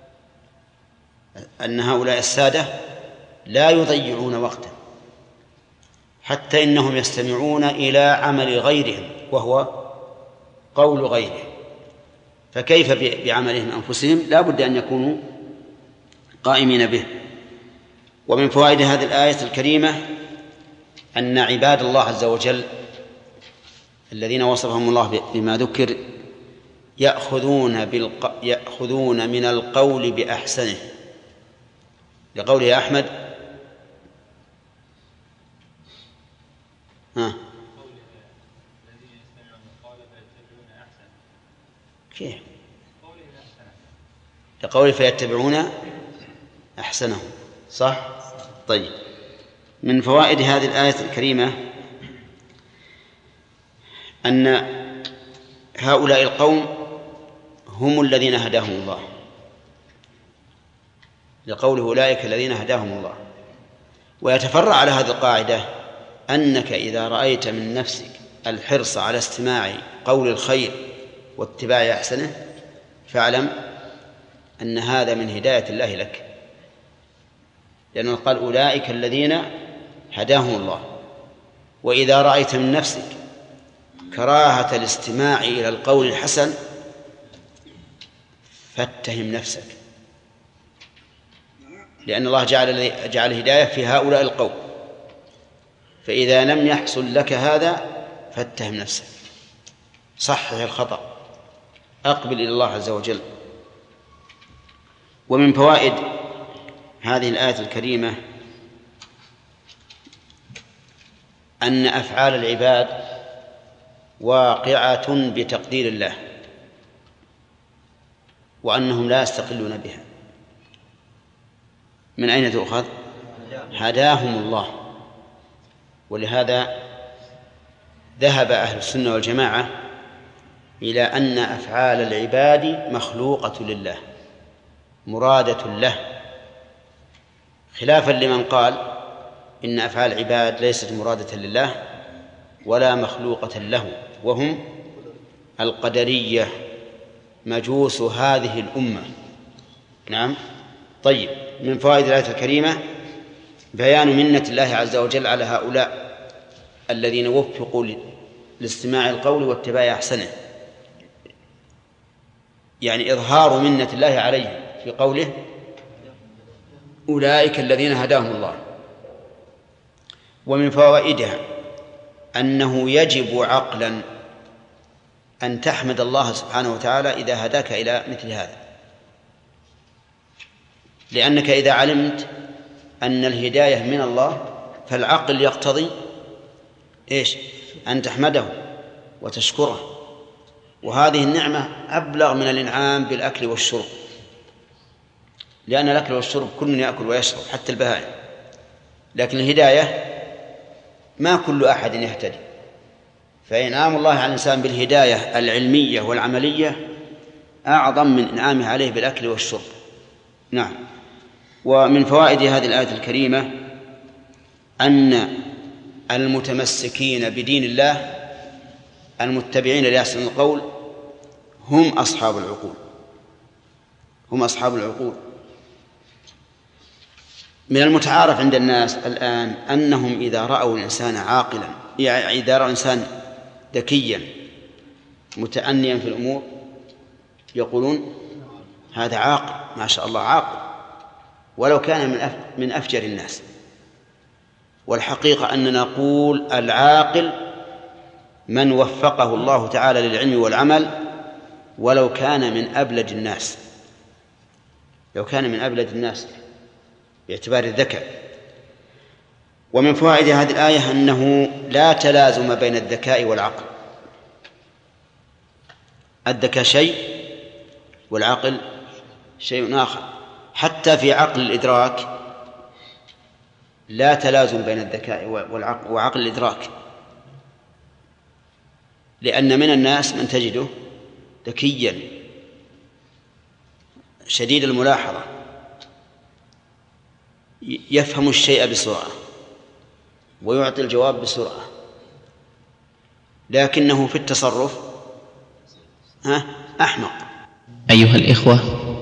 أن هؤلاء السادة لا يضيعون وقتا، حتى إنهم يستمعون إلى عمل غيرهم وهو قول غيرهم، فكيف بعملهم أنفسهم؟ لا بد أن يكونوا قائمين به. ومن فوائد هذه الآية الكريمة أن عباد الله عز وجل الذين وصفهم الله بما ذكر يأخذون, بالق... يأخذون من القول بأحسنه، لقوله أحمد ها كيف لقوله فيتبعون أحسنه، صح؟ طيب، من فوائد هذه الآية الكريمة أن هؤلاء القوم هم الذين هداهم الله، لقوله أولئك الذين هداهم الله. ويتفرع على هذه القاعدة أنك إذا رأيت من نفسك الحرص على استماع قول الخير واتباع أحسنه فاعلم أن هذا من هداية الله لك، لأنه قال أولئك الذين هداهم الله. وإذا رأيت من نفسك كراهة الاستماع إلى القول الحسن فاتهم نفسك، لأن الله جعل جعل الهداية في هؤلاء القوم، فإذا لم يحصل لك هذا فاتهم نفسك، صحح الخطأ، أقبل إلى الله عز وجل. ومن فوائد هذه الآية الكريمة أن أفعال العباد واقعة بتقدير الله، وأنهم لا يستقلون بها. من أين تؤخذ؟ هداهم الله. ولهذا ذهب أهل السنة والجماعة إلى أن أفعال العباد مخلوقة لله مرادة له، خلافا لمن قال إن أفعال العباد ليست مرادة لله ولا مخلوقة له، وهم القدرية مجوس هذه الأمة. نعم. طيب، من فوائد الآية الكريمة بيان منة الله عز وجل على هؤلاء الذين وفقوا لاستماع القول واتباع أحسنه، يعني إظهار منة الله عليهم في قوله أولئك الذين هداهم الله. ومن فوائدها أنه يجب عقلا أن تحمد الله سبحانه وتعالى إذا هداك إلى مثل هذا، لأنك إذا علمت أن الهداية من الله فالعقل يقتضي إيش؟ أن تحمده وتشكره، وهذه النعمة أبلغ من الإنعام بالأكل والشرب، لأن الأكل والشرب كل يأكل ويشرب حتى البهائم، لكن الهداية ما كل أحد يهتدي، فإنعام الله على الإنسان بالهداية العلمية والعملية أعظم من إنعامه عليه بالأكل والشرب. نعم. ومن فوائد هذه الآية الكريمة أن المتمسكين بدين الله المتبعين لأحسن القول هم أصحاب العقول، هم أصحاب العقول. من المتعارف عند الناس الآن أنهم إذا رأوا الإنسان عاقلا، يعني إذا رأوا الإنسان ذكيا متأنيا في الأمور يقولون هذا عاقل، ما شاء الله عاقل، ولو كان من من أفجر الناس. والحقيقة أننا نقول العاقل من وفقه الله تعالى للعلم والعمل ولو كان من أبلج الناس، لو كان من أبلج الناس باعتبار الذكاء. ومن فوائد هذه الآية أنه لا تلازم بين الذكاء والعقل، الذكاء شيء والعقل شيء آخر. حتى في عقل الإدراك لا تلازم بين الذكاء والعقل وعقل الإدراك، لأن من الناس من تجده ذكيا شديد الملاحظة يفهم الشيء بسرعة ويعطي الجواب بسرعة، لكنه في التصرف ها أحمق. أيها الإخوة،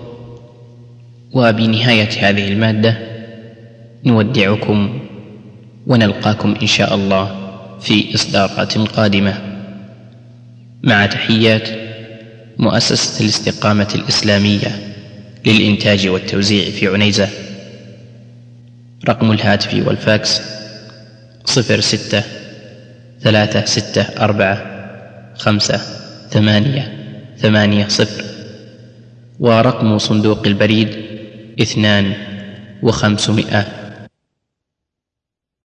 وبنهاية هذه المادة نودعكم ونلقاكم إن شاء الله في إصدارات قادمة، مع تحيات مؤسسة الاستقامة الإسلامية للإنتاج والتوزيع في عنيزة. رقم الهاتف والفاكس صفر ستة ثلاثة ستة أربعة خمسة ثمانية ثمانية صفر، ورقم صندوق البريد اثنان وخمسمائة